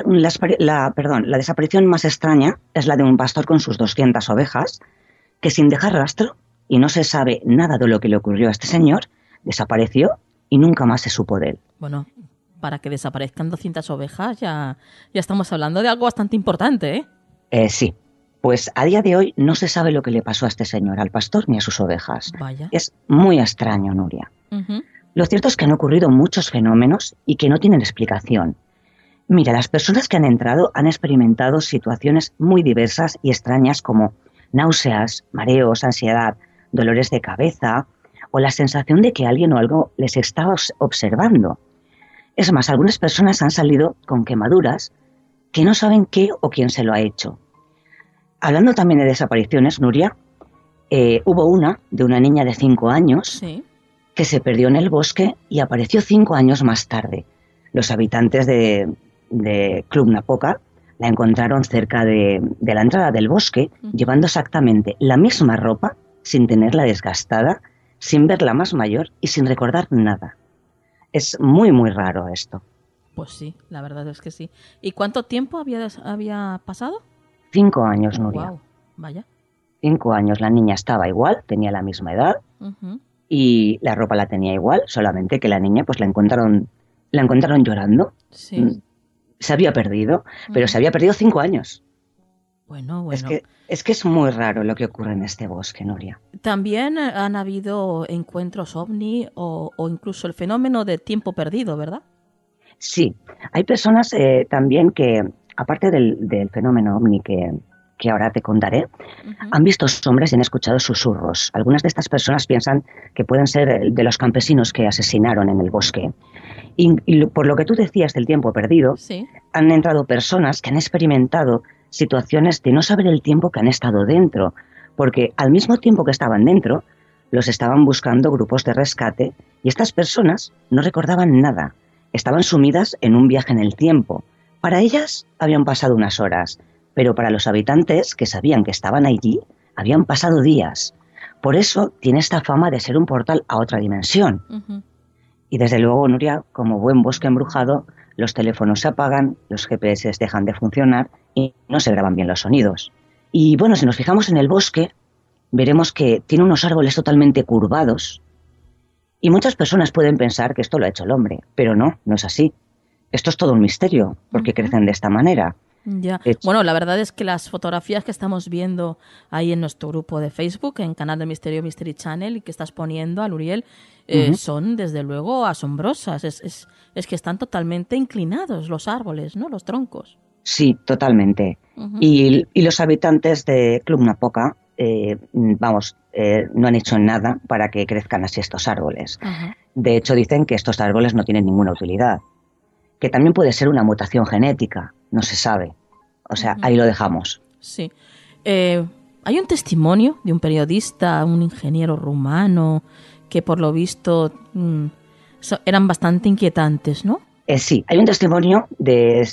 la desaparición más extraña es la de un pastor con sus 200 ovejas, que sin dejar rastro, y no se sabe nada de lo que le ocurrió a este señor, desapareció y nunca más se supo de él. Bueno, para que desaparezcan 200 ovejas ya estamos hablando de algo bastante importante, ¿eh? Sí, pues a día de hoy no se sabe lo que le pasó a este señor, al pastor ni a sus ovejas. Vaya. Es muy extraño, Nuria. Uh-huh. Lo cierto es que han ocurrido muchos fenómenos y que no tienen explicación. Mira, las personas que han entrado han experimentado situaciones muy diversas y extrañas como náuseas, mareos, ansiedad, dolores de cabeza o la sensación de que alguien o algo les estaba observando. Es más, algunas personas han salido con quemaduras que no saben qué o quién se lo ha hecho. Hablando también de desapariciones, Nuria, hubo una de una niña de 5 años Sí. que se perdió en el bosque y apareció 5 años más tarde. Los habitantes de Club Napoca la encontraron cerca de la entrada del bosque, llevando exactamente la misma ropa, sin tenerla desgastada, sin verla más mayor y sin recordar nada. Es muy, muy raro esto. Pues sí, la verdad es que sí. ¿Y cuánto tiempo había pasado? 5 años, Nuria. Wow, vaya. 5 años, la niña estaba igual, tenía la misma edad, Uh-huh. y la ropa la tenía igual, solamente que la niña pues la encontraron llorando. Sí. Se había perdido, pero se había perdido 5 años. Bueno. Es que es muy raro lo que ocurre en este bosque, Nuria. También han habido encuentros ovni o incluso el fenómeno de tiempo perdido, ¿verdad? Sí, hay personas también que, aparte del fenómeno ovni que ahora te contaré, han visto sombras y han escuchado susurros. Algunas de estas personas piensan que pueden ser de los campesinos que asesinaron en el bosque. Y por lo que tú decías del tiempo perdido, Sí. han entrado personas que han experimentado situaciones de no saber el tiempo que han estado dentro, porque al mismo tiempo que estaban dentro, los estaban buscando grupos de rescate y estas personas no recordaban nada, estaban sumidas en un viaje en el tiempo. Para ellas habían pasado unas horas, pero para los habitantes que sabían que estaban allí, habían pasado días. Por eso tiene esta fama de ser un portal a otra dimensión. Uh-huh. Y desde luego, Nuria, como buen bosque embrujado, los teléfonos se apagan, los GPS dejan de funcionar y no se graban bien los sonidos. Y bueno, si nos fijamos en el bosque, veremos que tiene unos árboles totalmente curvados y muchas personas pueden pensar que esto lo ha hecho el hombre, pero no es así. Esto es todo un misterio, porque crecen de esta manera. Ya. Bueno, la verdad es que las fotografías que estamos viendo ahí en nuestro grupo de Facebook, en Canal del Misterio Mystery Channel, y que estás poniendo, Aluriel, son desde luego asombrosas. Es que están totalmente inclinados los árboles, ¿no? Los troncos. Sí, totalmente. Uh-huh. Y los habitantes de Club Napoca, no han hecho nada para que crezcan así estos árboles. Uh-huh. De hecho, dicen que estos árboles no tienen ninguna utilidad. Que también puede ser una mutación genética, no se sabe. O sea, ahí lo dejamos. Sí. Hay un testimonio de un periodista, un ingeniero rumano, que por lo visto eran bastante inquietantes, ¿no? Sí, hay un testimonio de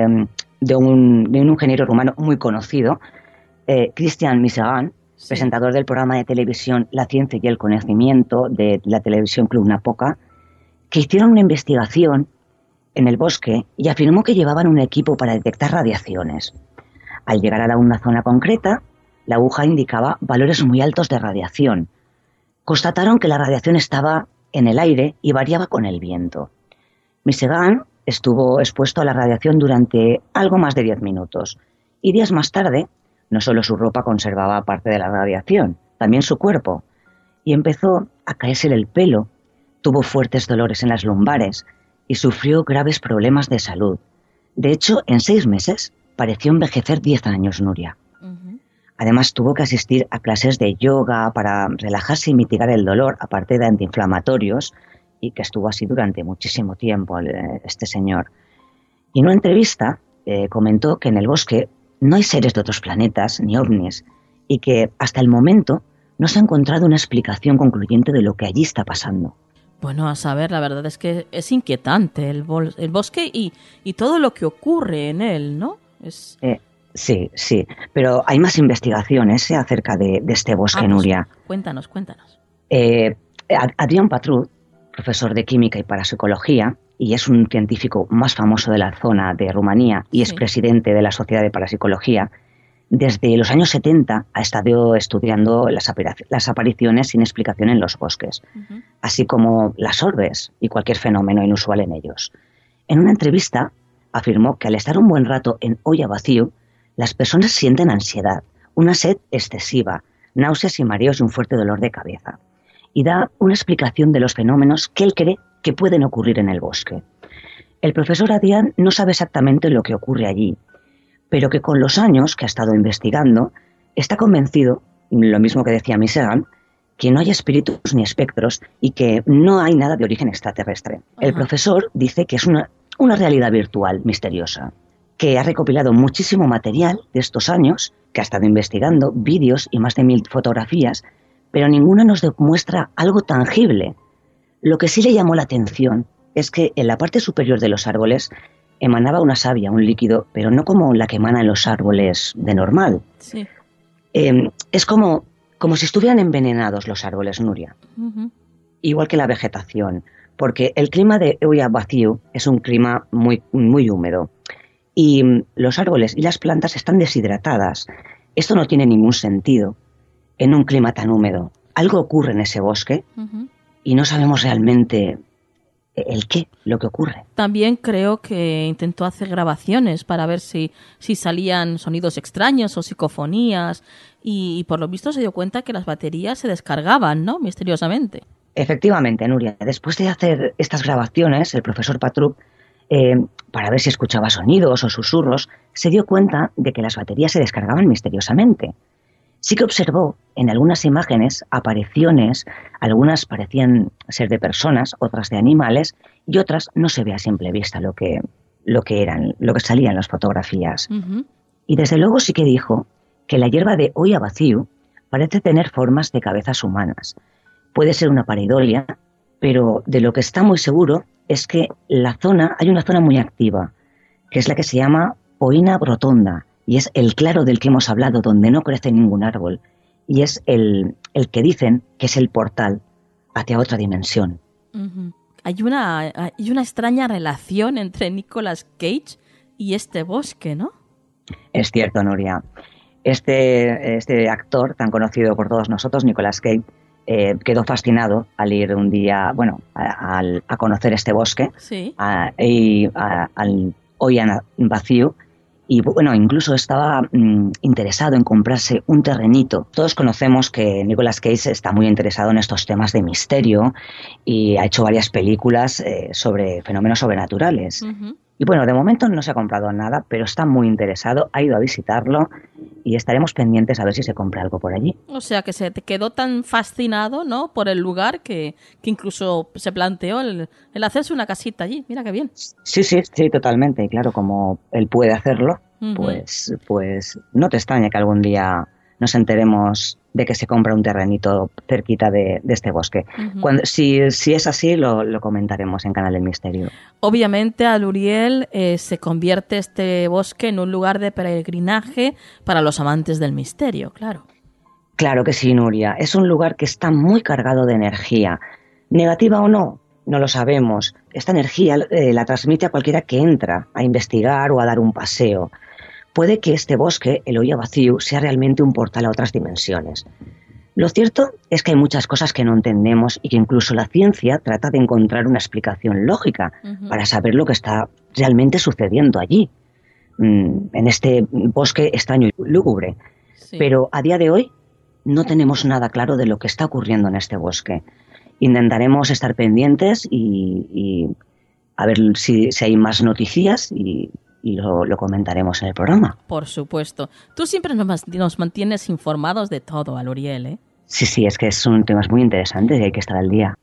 un ingeniero rumano muy conocido, Christian Misegan, Sí. presentador del programa de televisión La Ciencia y el Conocimiento de la televisión Club Napoca, que hicieron una investigación en el bosque y afirmó que llevaban un equipo para detectar radiaciones. Al llegar a una zona concreta, la aguja indicaba valores muy altos de radiación. Constataron que la radiación estaba en el aire y variaba con el viento. Misegan estuvo expuesto a la radiación durante algo más de 10 minutos y días más tarde, no solo su ropa conservaba parte de la radiación, también su cuerpo, y empezó a caerse el pelo, tuvo fuertes dolores en las lumbares y sufrió graves problemas de salud. De hecho, en 6 meses pareció envejecer 10 años, Nuria. Uh-huh. Además, tuvo que asistir a clases de yoga para relajarse y mitigar el dolor, aparte de antiinflamatorios, y que estuvo así durante muchísimo tiempo este señor. Y en una entrevista comentó que en el bosque no hay seres de otros planetas, ni ovnis, y que hasta el momento no se ha encontrado una explicación concluyente de lo que allí está pasando. Bueno, a saber, la verdad es que es inquietante el bosque y todo lo que ocurre en él, ¿no? Sí, pero hay más investigaciones acerca de este bosque, pues, Nuria. Cuéntanos. Adrian Patrut, profesor de química y parapsicología, y es un científico más famoso de la zona de Rumanía y es presidente de la Sociedad de Parapsicología, desde los años 70 ha estado estudiando las apariciones sin explicación en los bosques, así como las orbes y cualquier fenómeno inusual en ellos. En una entrevista afirmó que al estar un buen rato en olla vacío, las personas sienten ansiedad, una sed excesiva, náuseas y mareos y un fuerte dolor de cabeza. Y da una explicación de los fenómenos que él cree que pueden ocurrir en el bosque. El profesor Adrian no sabe exactamente lo que ocurre allí, pero que con los años que ha estado investigando, está convencido, lo mismo que decía Misegan, que no hay espíritus ni espectros y que no hay nada de origen extraterrestre. El profesor dice que es una realidad virtual misteriosa, que ha recopilado muchísimo material de estos años, que ha estado investigando, vídeos y más de 1000 fotografías, pero ninguna nos demuestra algo tangible. Lo que sí le llamó la atención es que en la parte superior de los árboles emanaba una savia, un líquido, pero no como la que emana en los árboles de normal. Sí. Es como si estuvieran envenenados los árboles, Nuria. Igual que la vegetación, porque el clima de Oia-Baciu es un clima muy, muy húmedo. Y los árboles y las plantas están deshidratadas. Esto no tiene ningún sentido en un clima tan húmedo. Algo ocurre en ese bosque y no sabemos realmente lo que ocurre. También creo que intentó hacer grabaciones para ver si salían sonidos extraños o psicofonías y por lo visto se dio cuenta que las baterías se descargaban, ¿no? Misteriosamente. Efectivamente, Nuria. Después de hacer estas grabaciones, el profesor Patruk, para ver si escuchaba sonidos o susurros, se dio cuenta de que las baterías se descargaban misteriosamente. Sí que observó en algunas imágenes apariciones, algunas parecían ser de personas, otras de animales, y otras no se ve a simple vista lo que salía en las fotografías. Y desde luego sí que dijo que la hierba de Oia-Baciu parece tener formas de cabezas humanas. Puede ser una pareidolia, pero de lo que está muy seguro es que hay una zona muy activa, que es la que se llama Poina Rotonda, y es el claro del que hemos hablado, donde no crece ningún árbol, y es el que dicen que es el portal hacia otra dimensión. Hay una extraña relación entre Nicolas Cage y este bosque, ¿no? Es cierto, Nuria. Este actor tan conocido por todos nosotros, Nicolas Cage, quedó fascinado al ir un día, a conocer este bosque, al Oia-Baciu, y incluso estaba interesado en comprarse un terrenito. Todos conocemos que Nicolas Cage está muy interesado en estos temas de misterio y ha hecho varias películas sobre fenómenos sobrenaturales. Y de momento no se ha comprado nada, pero está muy interesado, ha ido a visitarlo y estaremos pendientes a ver si se compra algo por allí. O sea, que se te quedó tan fascinado, ¿no?, por el lugar que incluso se planteó el hacerse una casita allí. Mira qué bien. Sí, totalmente. Y claro, como él puede hacerlo, pues no te extraña que algún día nos enteremos de que se compra un terrenito cerquita de este bosque. Si es así, lo comentaremos en Canal del Misterio. Obviamente, a Luriel se convierte este bosque en un lugar de peregrinaje para los amantes del misterio, claro. Claro que sí, Nuria. Es un lugar que está muy cargado de energía. Negativa o no, no lo sabemos. Esta energía la transmite a cualquiera que entra a investigar o a dar un paseo. Puede que este bosque, el Oia-Baciu, sea realmente un portal a otras dimensiones. Lo cierto es que hay muchas cosas que no entendemos y que incluso la ciencia trata de encontrar una explicación lógica para saber lo que está realmente sucediendo allí, en este bosque extraño y lúgubre. Sí. Pero a día de hoy no tenemos nada claro de lo que está ocurriendo en este bosque. Intentaremos estar pendientes y a ver si hay más noticias y lo comentaremos en el programa. Por supuesto. Tú siempre nos mantienes informados de todo, Aluriel, ¿eh? Sí, es que son temas muy interesantes y hay que estar al día.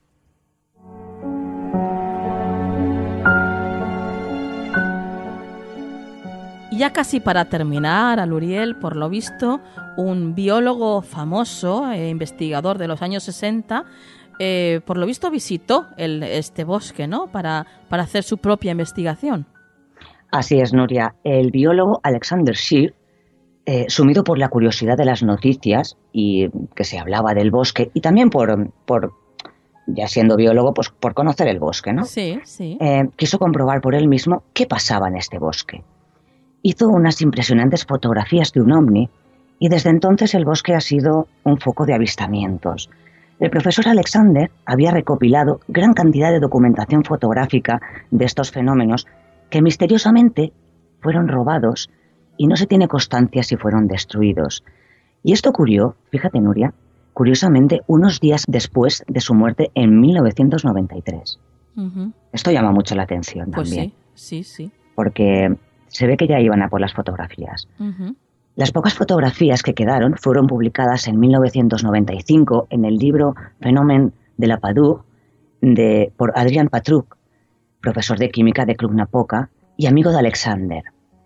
Y ya casi para terminar, Aluriel, por lo visto, un biólogo famoso, investigador de los años 60, por lo visto visitó este bosque, ¿no?, para hacer su propia investigación. Así es, Nuria. El biólogo Alexander Shear, sumido por la curiosidad de las noticias y que se hablaba del bosque, y también por ya siendo biólogo, pues por conocer el bosque, ¿no? Sí, sí. Quiso comprobar por él mismo qué pasaba en este bosque. Hizo unas impresionantes fotografías de un ovni y desde entonces el bosque ha sido un foco de avistamientos. El profesor Alexander había recopilado gran cantidad de documentación fotográfica de estos fenómenos que misteriosamente fueron robados y no se tiene constancia si fueron destruidos. Y esto ocurrió, fíjate Nuria, curiosamente unos días después de su muerte en 1993. Uh-huh. Esto llama mucho la atención también. Pues sí. Porque se ve que ya iban a por las fotografías. Uh-huh. Las pocas fotografías que quedaron fueron publicadas en 1995 en el libro Phénomènes de la Padoue por Adrian Patruch, profesor de química de Cluj-Napoca y amigo de Alexander.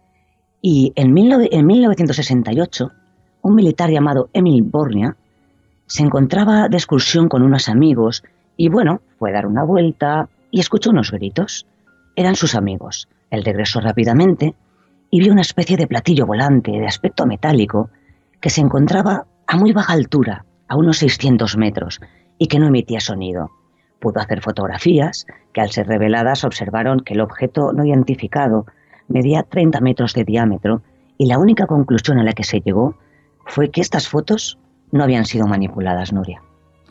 Y en 1968, un militar llamado Emil Bornia se encontraba de excursión con unos amigos y bueno, fue a dar una vuelta y escuchó unos gritos. Eran sus amigos. Él regresó rápidamente y vio una especie de platillo volante de aspecto metálico que se encontraba a muy baja altura, a unos 600 metros, y que no emitía sonido. Pudo hacer fotografías que al ser reveladas observaron que el objeto no identificado medía 30 metros de diámetro y la única conclusión a la que se llegó fue que estas fotos no habían sido manipuladas, Nuria.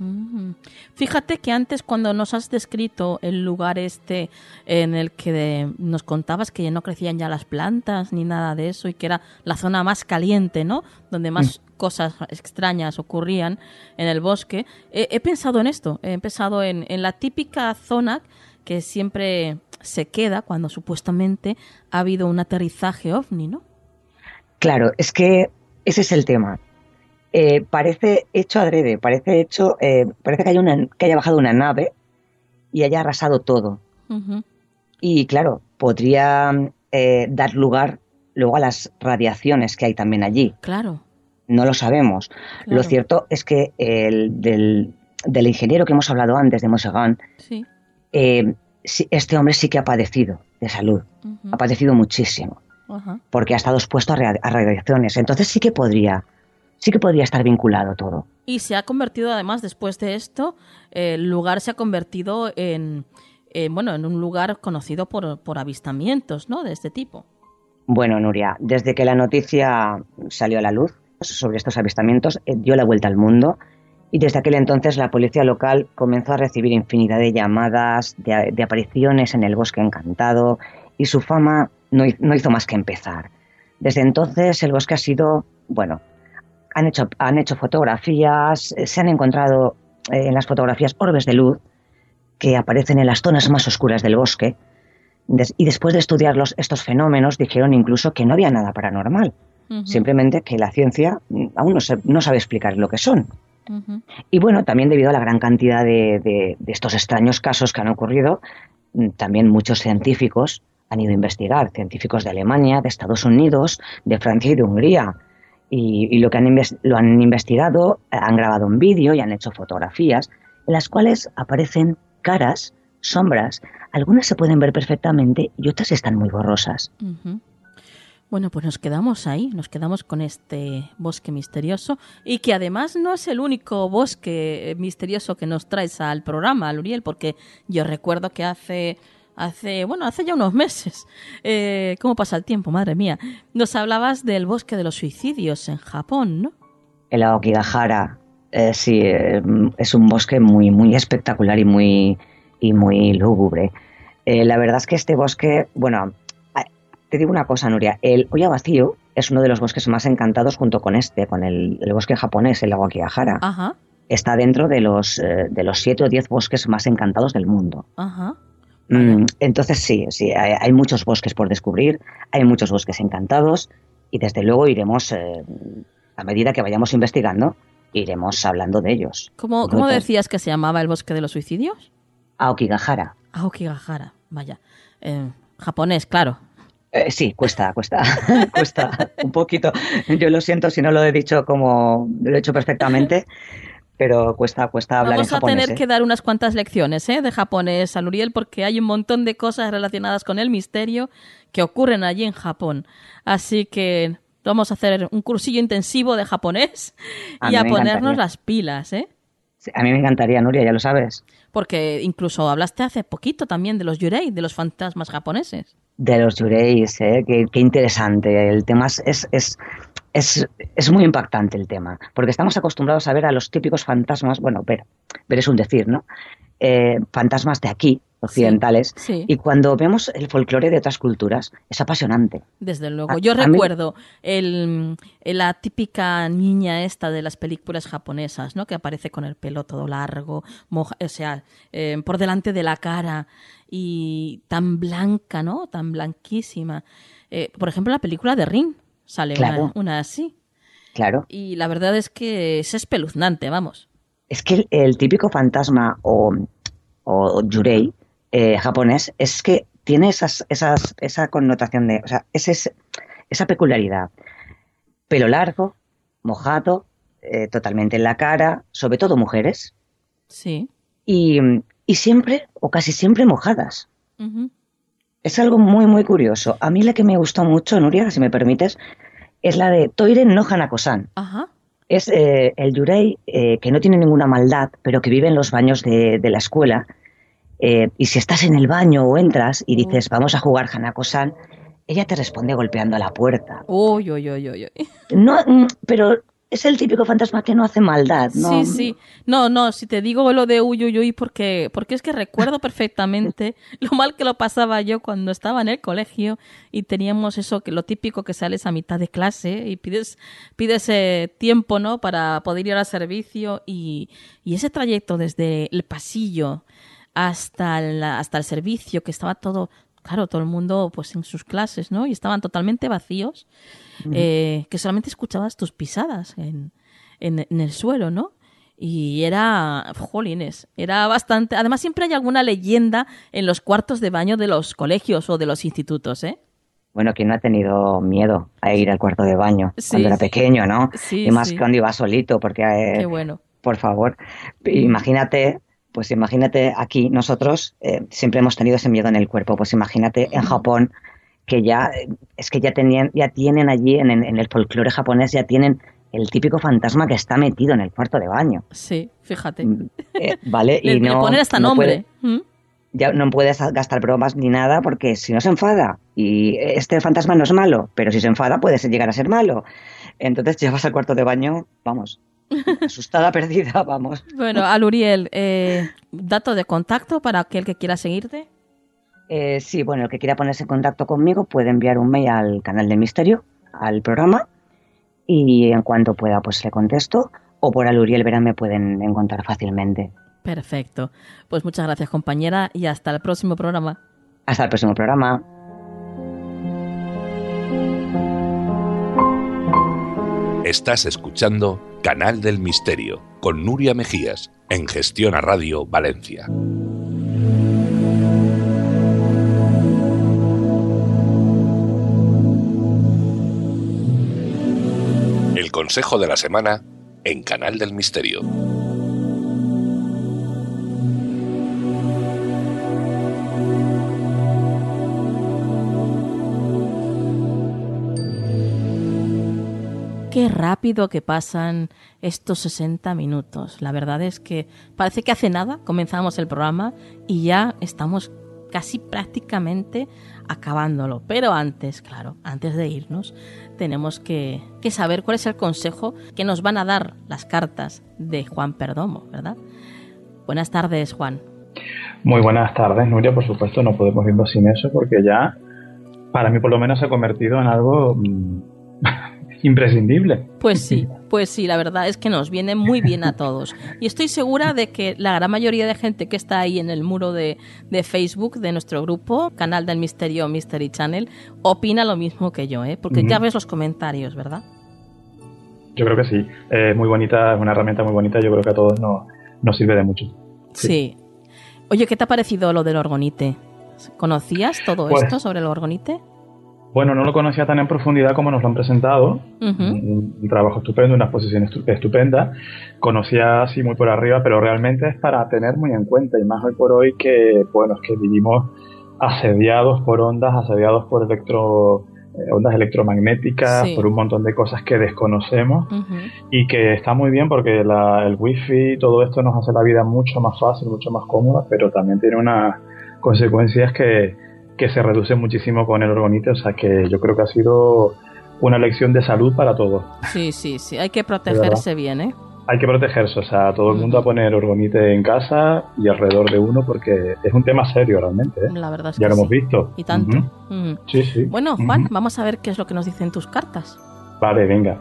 Fíjate que antes cuando nos has descrito el lugar este en el que nos contabas que no crecían ya las plantas ni nada de eso y que era la zona más caliente, ¿no? Donde más cosas extrañas ocurrían en el bosque, he pensado en esto, he pensado en la típica zona que siempre se queda cuando supuestamente ha habido un aterrizaje ovni, ¿no? Claro, es que ese es el tema. Parece hecho adrede, parece que haya bajado una nave y haya arrasado todo. Uh-huh. Y claro, podría dar lugar luego a las radiaciones que hay también allí. Claro. No lo sabemos. Claro. Lo cierto es que del ingeniero que hemos hablado antes, de Mosegan, sí. Este hombre sí que ha padecido de salud. Uh-huh. Ha padecido muchísimo. Uh-huh. Porque ha estado expuesto a radiaciones. Entonces sí que podría estar vinculado todo. Y se ha convertido, además, después de esto, el lugar se ha convertido en un lugar conocido por avistamientos, ¿no?, de este tipo. Bueno, Nuria, desde que la noticia salió a la luz sobre estos avistamientos, dio la vuelta al mundo y desde aquel entonces la policía local comenzó a recibir infinidad de llamadas de apariciones en el bosque encantado y su fama no hizo más que empezar. Desde entonces el bosque ha sido, han hecho fotografías, se han encontrado en las fotografías orbes de luz que aparecen en las zonas más oscuras del bosque y después de estudiarlos estos fenómenos dijeron incluso que no había nada paranormal, uh-huh. Simplemente que la ciencia aún no sabe explicar lo que son. Uh-huh. Y bueno, también debido a la gran cantidad de estos extraños casos que han ocurrido, también muchos científicos han ido a investigar, científicos de Alemania, de Estados Unidos, de Francia y de Hungría. Y lo han investigado, han grabado un vídeo y han hecho fotografías en las cuales aparecen caras, sombras, algunas se pueden ver perfectamente y otras están muy borrosas. Uh-huh. Bueno, pues nos quedamos ahí, nos quedamos con este bosque misterioso y que además no es el único bosque misterioso que nos traes al programa, Luriel, porque yo recuerdo que hace ya unos meses, ¿cómo pasa el tiempo? Madre mía. Nos hablabas del bosque de los suicidios en Japón, ¿no? El Aokigahara, sí, es un bosque muy, muy espectacular y muy lúgubre. La verdad es que este bosque, te digo una cosa, Nuria, el Oya Vacío es uno de los bosques más encantados junto con el bosque japonés, el Aokigahara. Ajá. Está dentro de los 7 o 10 bosques más encantados del mundo. Ajá. Entonces sí, hay muchos bosques por descubrir, hay muchos bosques encantados y desde luego iremos, a medida que vayamos investigando, iremos hablando de ellos. ¿Cómo decías que se llamaba el bosque de los suicidios? Aokigahara. Aokigahara, vaya. Japonés, claro. Sí, cuesta un poquito. Yo lo siento si no lo he dicho como lo he hecho perfectamente. Pero cuesta hablar en japonés. Vamos a tener que dar unas cuantas lecciones de japonés a Luriel porque hay un montón de cosas relacionadas con el misterio que ocurren allí en Japón. Así que vamos a hacer un cursillo intensivo de japonés y a ponernos las pilas, ¿eh? Sí, a mí me encantaría, Nuria, ya lo sabes. Porque incluso hablaste hace poquito también de los yurei, de los fantasmas japoneses. De los yureis, qué interesante. El tema es muy impactante el tema, porque estamos acostumbrados a ver a los típicos fantasmas, bueno, ver es un decir, ¿no? Fantasmas de aquí, occidentales, sí. Y cuando vemos el folclore de otras culturas, es apasionante. Desde luego. Yo recuerdo la típica niña esta de las películas japonesas, ¿no? Que aparece con el pelo todo largo, por delante de la cara y tan blanca, ¿no? Tan blanquísima. Por ejemplo, la película de Ring sale una así. Claro. Y la verdad es que es espeluznante, vamos. Es que el típico fantasma o yurei japonés es que tiene esa connotación de, o sea, esa peculiaridad. Pelo largo, mojado, totalmente en la cara, sobre todo mujeres. Sí. Y siempre, o casi siempre, mojadas. Uh-huh. Es algo muy, muy curioso. A mí la que me gustó mucho, Nuria, si me permites, es la de Toire no Hanako-san. Ajá. Es el yurei que no tiene ninguna maldad, pero que vive en los baños de la escuela. Y si estás en el baño o entras y dices, vamos a jugar Hanako-san, ella te responde golpeando a la puerta. Uy. No, pero es el típico fantasma que no hace maldad, ¿no? Sí. No, si te digo lo de uy, porque es que recuerdo perfectamente lo mal que lo pasaba yo cuando estaba en el colegio y teníamos eso, que lo típico que sales a mitad de clase y pides tiempo, ¿no? Para poder ir al servicio y ese trayecto desde el pasillo hasta el servicio, que estaba todo el mundo pues en sus clases, ¿no? Y estaban totalmente vacíos, que solamente escuchabas tus pisadas en el suelo, ¿no? Y era, jolines, era bastante... Además siempre hay alguna leyenda en los cuartos de baño de los colegios o de los institutos, ¿eh? Bueno, ¿quién no ha tenido miedo a ir al cuarto de baño cuando era pequeño, ¿no? Sí, y más cuando iba solito, porque... Qué bueno. Por favor, imagínate aquí nosotros siempre hemos tenido ese miedo en el cuerpo, pues imagínate en Japón, que ya tienen allí en el folclore japonés, ya tienen el típico fantasma que está metido en el cuarto de baño. Sí, fíjate. Vale, y le ponen hasta nombre. Ya no puedes gastar bromas ni nada, porque si no se enfada, y este fantasma no es malo, pero si se enfada puede llegar a ser malo. Entonces llevas al cuarto de baño, vamos, asustada, perdida, vamos. Bueno, Aluriel, ¿dato de contacto para aquel que quiera seguirte? Sí, bueno, el que quiera ponerse en contacto conmigo puede enviar un mail al canal del misterio, al programa, y en cuanto pueda pues le contesto, o por Aluriel Verán me pueden encontrar fácilmente. Perfecto. Pues muchas gracias, compañera, y hasta el próximo programa. Hasta el próximo programa. Estás escuchando Canal del Misterio con Nuria Mejías en Gestión a Radio Valencia. El consejo de la semana en Canal del Misterio. Qué rápido que pasan estos 60 minutos. La verdad es que parece que hace nada comenzamos el programa y ya estamos casi prácticamente acabándolo. Pero antes, claro, antes de irnos, tenemos que saber cuál es el consejo que nos van a dar las cartas de Juan Perdomo, ¿verdad? Buenas tardes, Juan. Muy buenas tardes, Nuria. Por supuesto, no podemos irnos sin eso porque ya, para mí por lo menos, se ha convertido en algo imprescindible. Pues sí, la verdad es que nos viene muy bien a todos. Y estoy segura de que la gran mayoría de gente que está ahí en el muro de Facebook de nuestro grupo, Canal del Misterio, Mystery Channel, opina lo mismo que yo, ¿eh? Porque ya ves los comentarios, ¿verdad? Yo creo que sí. Muy bonita, es una herramienta muy bonita. Yo creo que a todos nos sirve de mucho. Sí. Oye, ¿qué te ha parecido lo del orgonite? ¿Conocías todo esto sobre el orgonite? Bueno, no lo conocía tan en profundidad como nos lo han presentado. Un trabajo estupendo, una exposición estupenda. Conocía así muy por arriba, pero realmente es para tener muy en cuenta. Y más hoy por hoy que, bueno, es que vivimos asediados por ondas, asediados por ondas electromagnéticas, por un montón de cosas que desconocemos y que está muy bien porque el wifi, todo esto nos hace la vida mucho más fácil, mucho más cómoda, pero también tiene unas consecuencias que se reducen muchísimo con el orgonite, o sea que yo creo que ha sido una lección de salud para todos. Sí, hay que protegerse bien, ¿eh? Hay que protegerse, o sea, todo el mundo a poner orgonite en casa y alrededor de uno porque es un tema serio realmente, ¿eh? La verdad es ya que lo hemos visto. Y tanto. Sí. Bueno, Juan, vamos a ver qué es lo que nos dicen tus cartas. Vale, venga.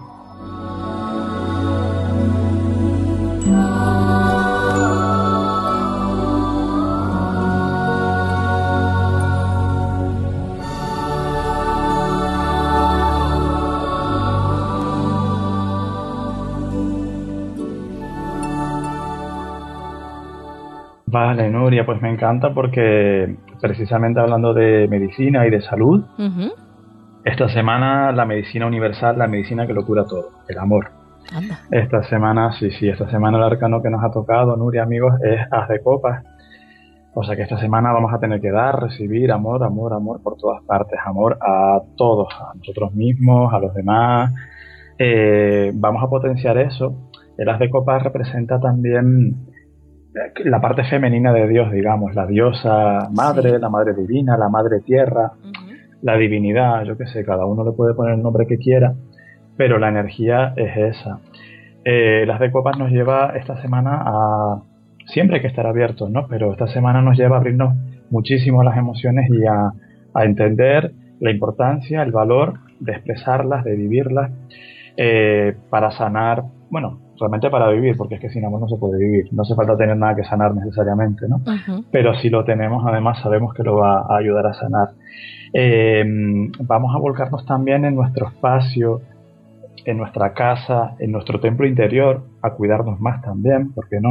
Vale, Nuria, pues me encanta porque precisamente hablando de medicina y de salud, esta semana la medicina universal, la medicina que lo cura todo, el amor. Anda. Esta semana el arcano que nos ha tocado, Nuria, amigos, es As de Copas. O sea que esta semana vamos a tener que dar, recibir amor por todas partes, amor a todos, a nosotros mismos, a los demás. Vamos a potenciar eso. El As de Copas representa también la parte femenina de Dios, digamos, la diosa madre, la madre divina, la madre tierra, la divinidad, yo qué sé, cada uno le puede poner el nombre que quiera, pero la energía es esa. Las de Copas nos lleva esta semana a... Siempre hay que estar abiertos, ¿no? Pero esta semana nos lleva a abrirnos muchísimo las emociones y a entender la importancia, el valor de expresarlas, de vivirlas, para sanar, bueno, realmente para vivir, porque es que sin amor no se puede vivir. No hace falta tener nada que sanar necesariamente, ¿no? Pero si lo tenemos, además sabemos que lo va a ayudar a sanar. Vamos a volcarnos también en nuestro espacio, en nuestra casa, en nuestro templo interior, a cuidarnos más también, ¿por qué no?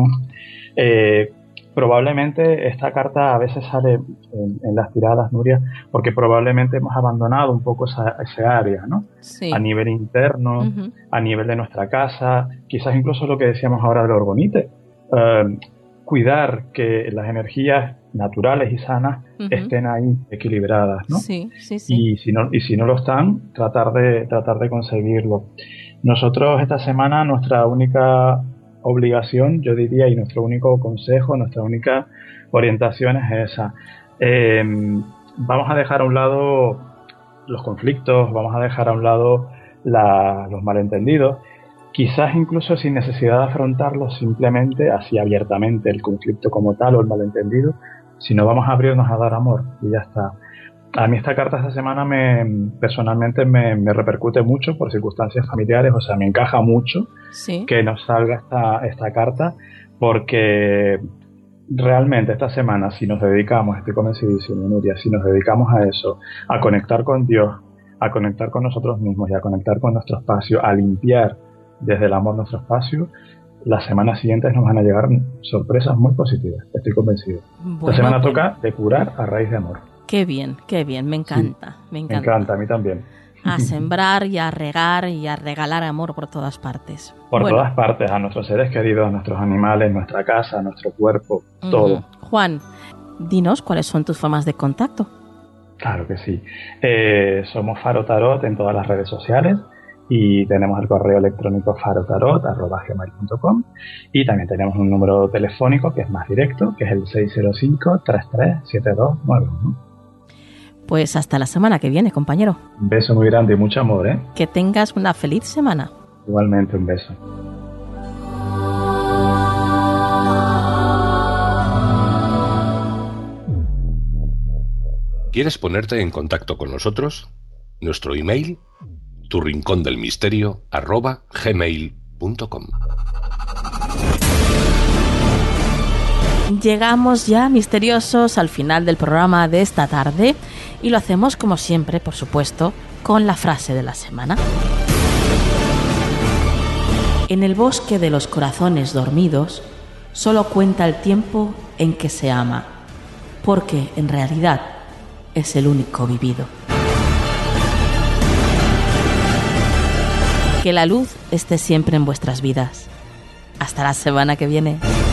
Probablemente esta carta a veces sale en las tiradas, Nuria, porque probablemente hemos abandonado un poco ese área, ¿no? Sí. A nivel interno, a nivel de nuestra casa, quizás incluso lo que decíamos ahora del orgonite, cuidar que las energías naturales y sanas estén ahí equilibradas, ¿no? Sí. Y si no lo están, tratar de conseguirlo. Nosotros esta semana nuestra única obligación, yo diría, y nuestro único consejo, nuestra única orientación es esa. Vamos a dejar a un lado los conflictos, vamos a dejar a un lado los malentendidos, quizás incluso sin necesidad de afrontarlos simplemente así abiertamente, el conflicto como tal o el malentendido, sino vamos a abrirnos a dar amor y ya está. A mí esta carta esta semana personalmente me repercute mucho por circunstancias familiares, o sea, me encaja mucho que nos salga esta carta, porque realmente esta semana, si nos dedicamos, estoy convencidísimo, Nuria, si nos dedicamos a eso, a conectar con Dios, a conectar con nosotros mismos y a conectar con nuestro espacio, a limpiar desde el amor nuestro espacio, las semanas siguientes nos van a llegar sorpresas muy positivas, estoy convencido. Esta semana toca depurar a raíz de amor. Qué bien, me encanta, me encanta. Me encanta, a mí también. A sembrar y a regar y a regalar amor por todas partes. Por todas partes, a nuestros seres queridos, a nuestros animales, nuestra casa, nuestro cuerpo, todo. Juan, dinos cuáles son tus formas de contacto. Claro que sí. Somos Faro Tarot en todas las redes sociales y tenemos el correo electrónico farotarot@gmail.com y también tenemos un número telefónico que es más directo, que es el 605-337291. Pues hasta la semana que viene, compañero. Un beso muy grande y mucho amor, ¿eh? Que tengas una feliz semana. Igualmente, un beso. ¿Quieres ponerte en contacto con nosotros? Nuestro email, turincondelmisterio@gmail.com. Llegamos ya, misteriosos, al final del programa de esta tarde y lo hacemos como siempre, por supuesto, con la frase de la semana. En el bosque de los corazones dormidos solo cuenta el tiempo en que se ama, porque en realidad es el único vivido. Que la luz esté siempre en vuestras vidas. Hasta la semana que viene.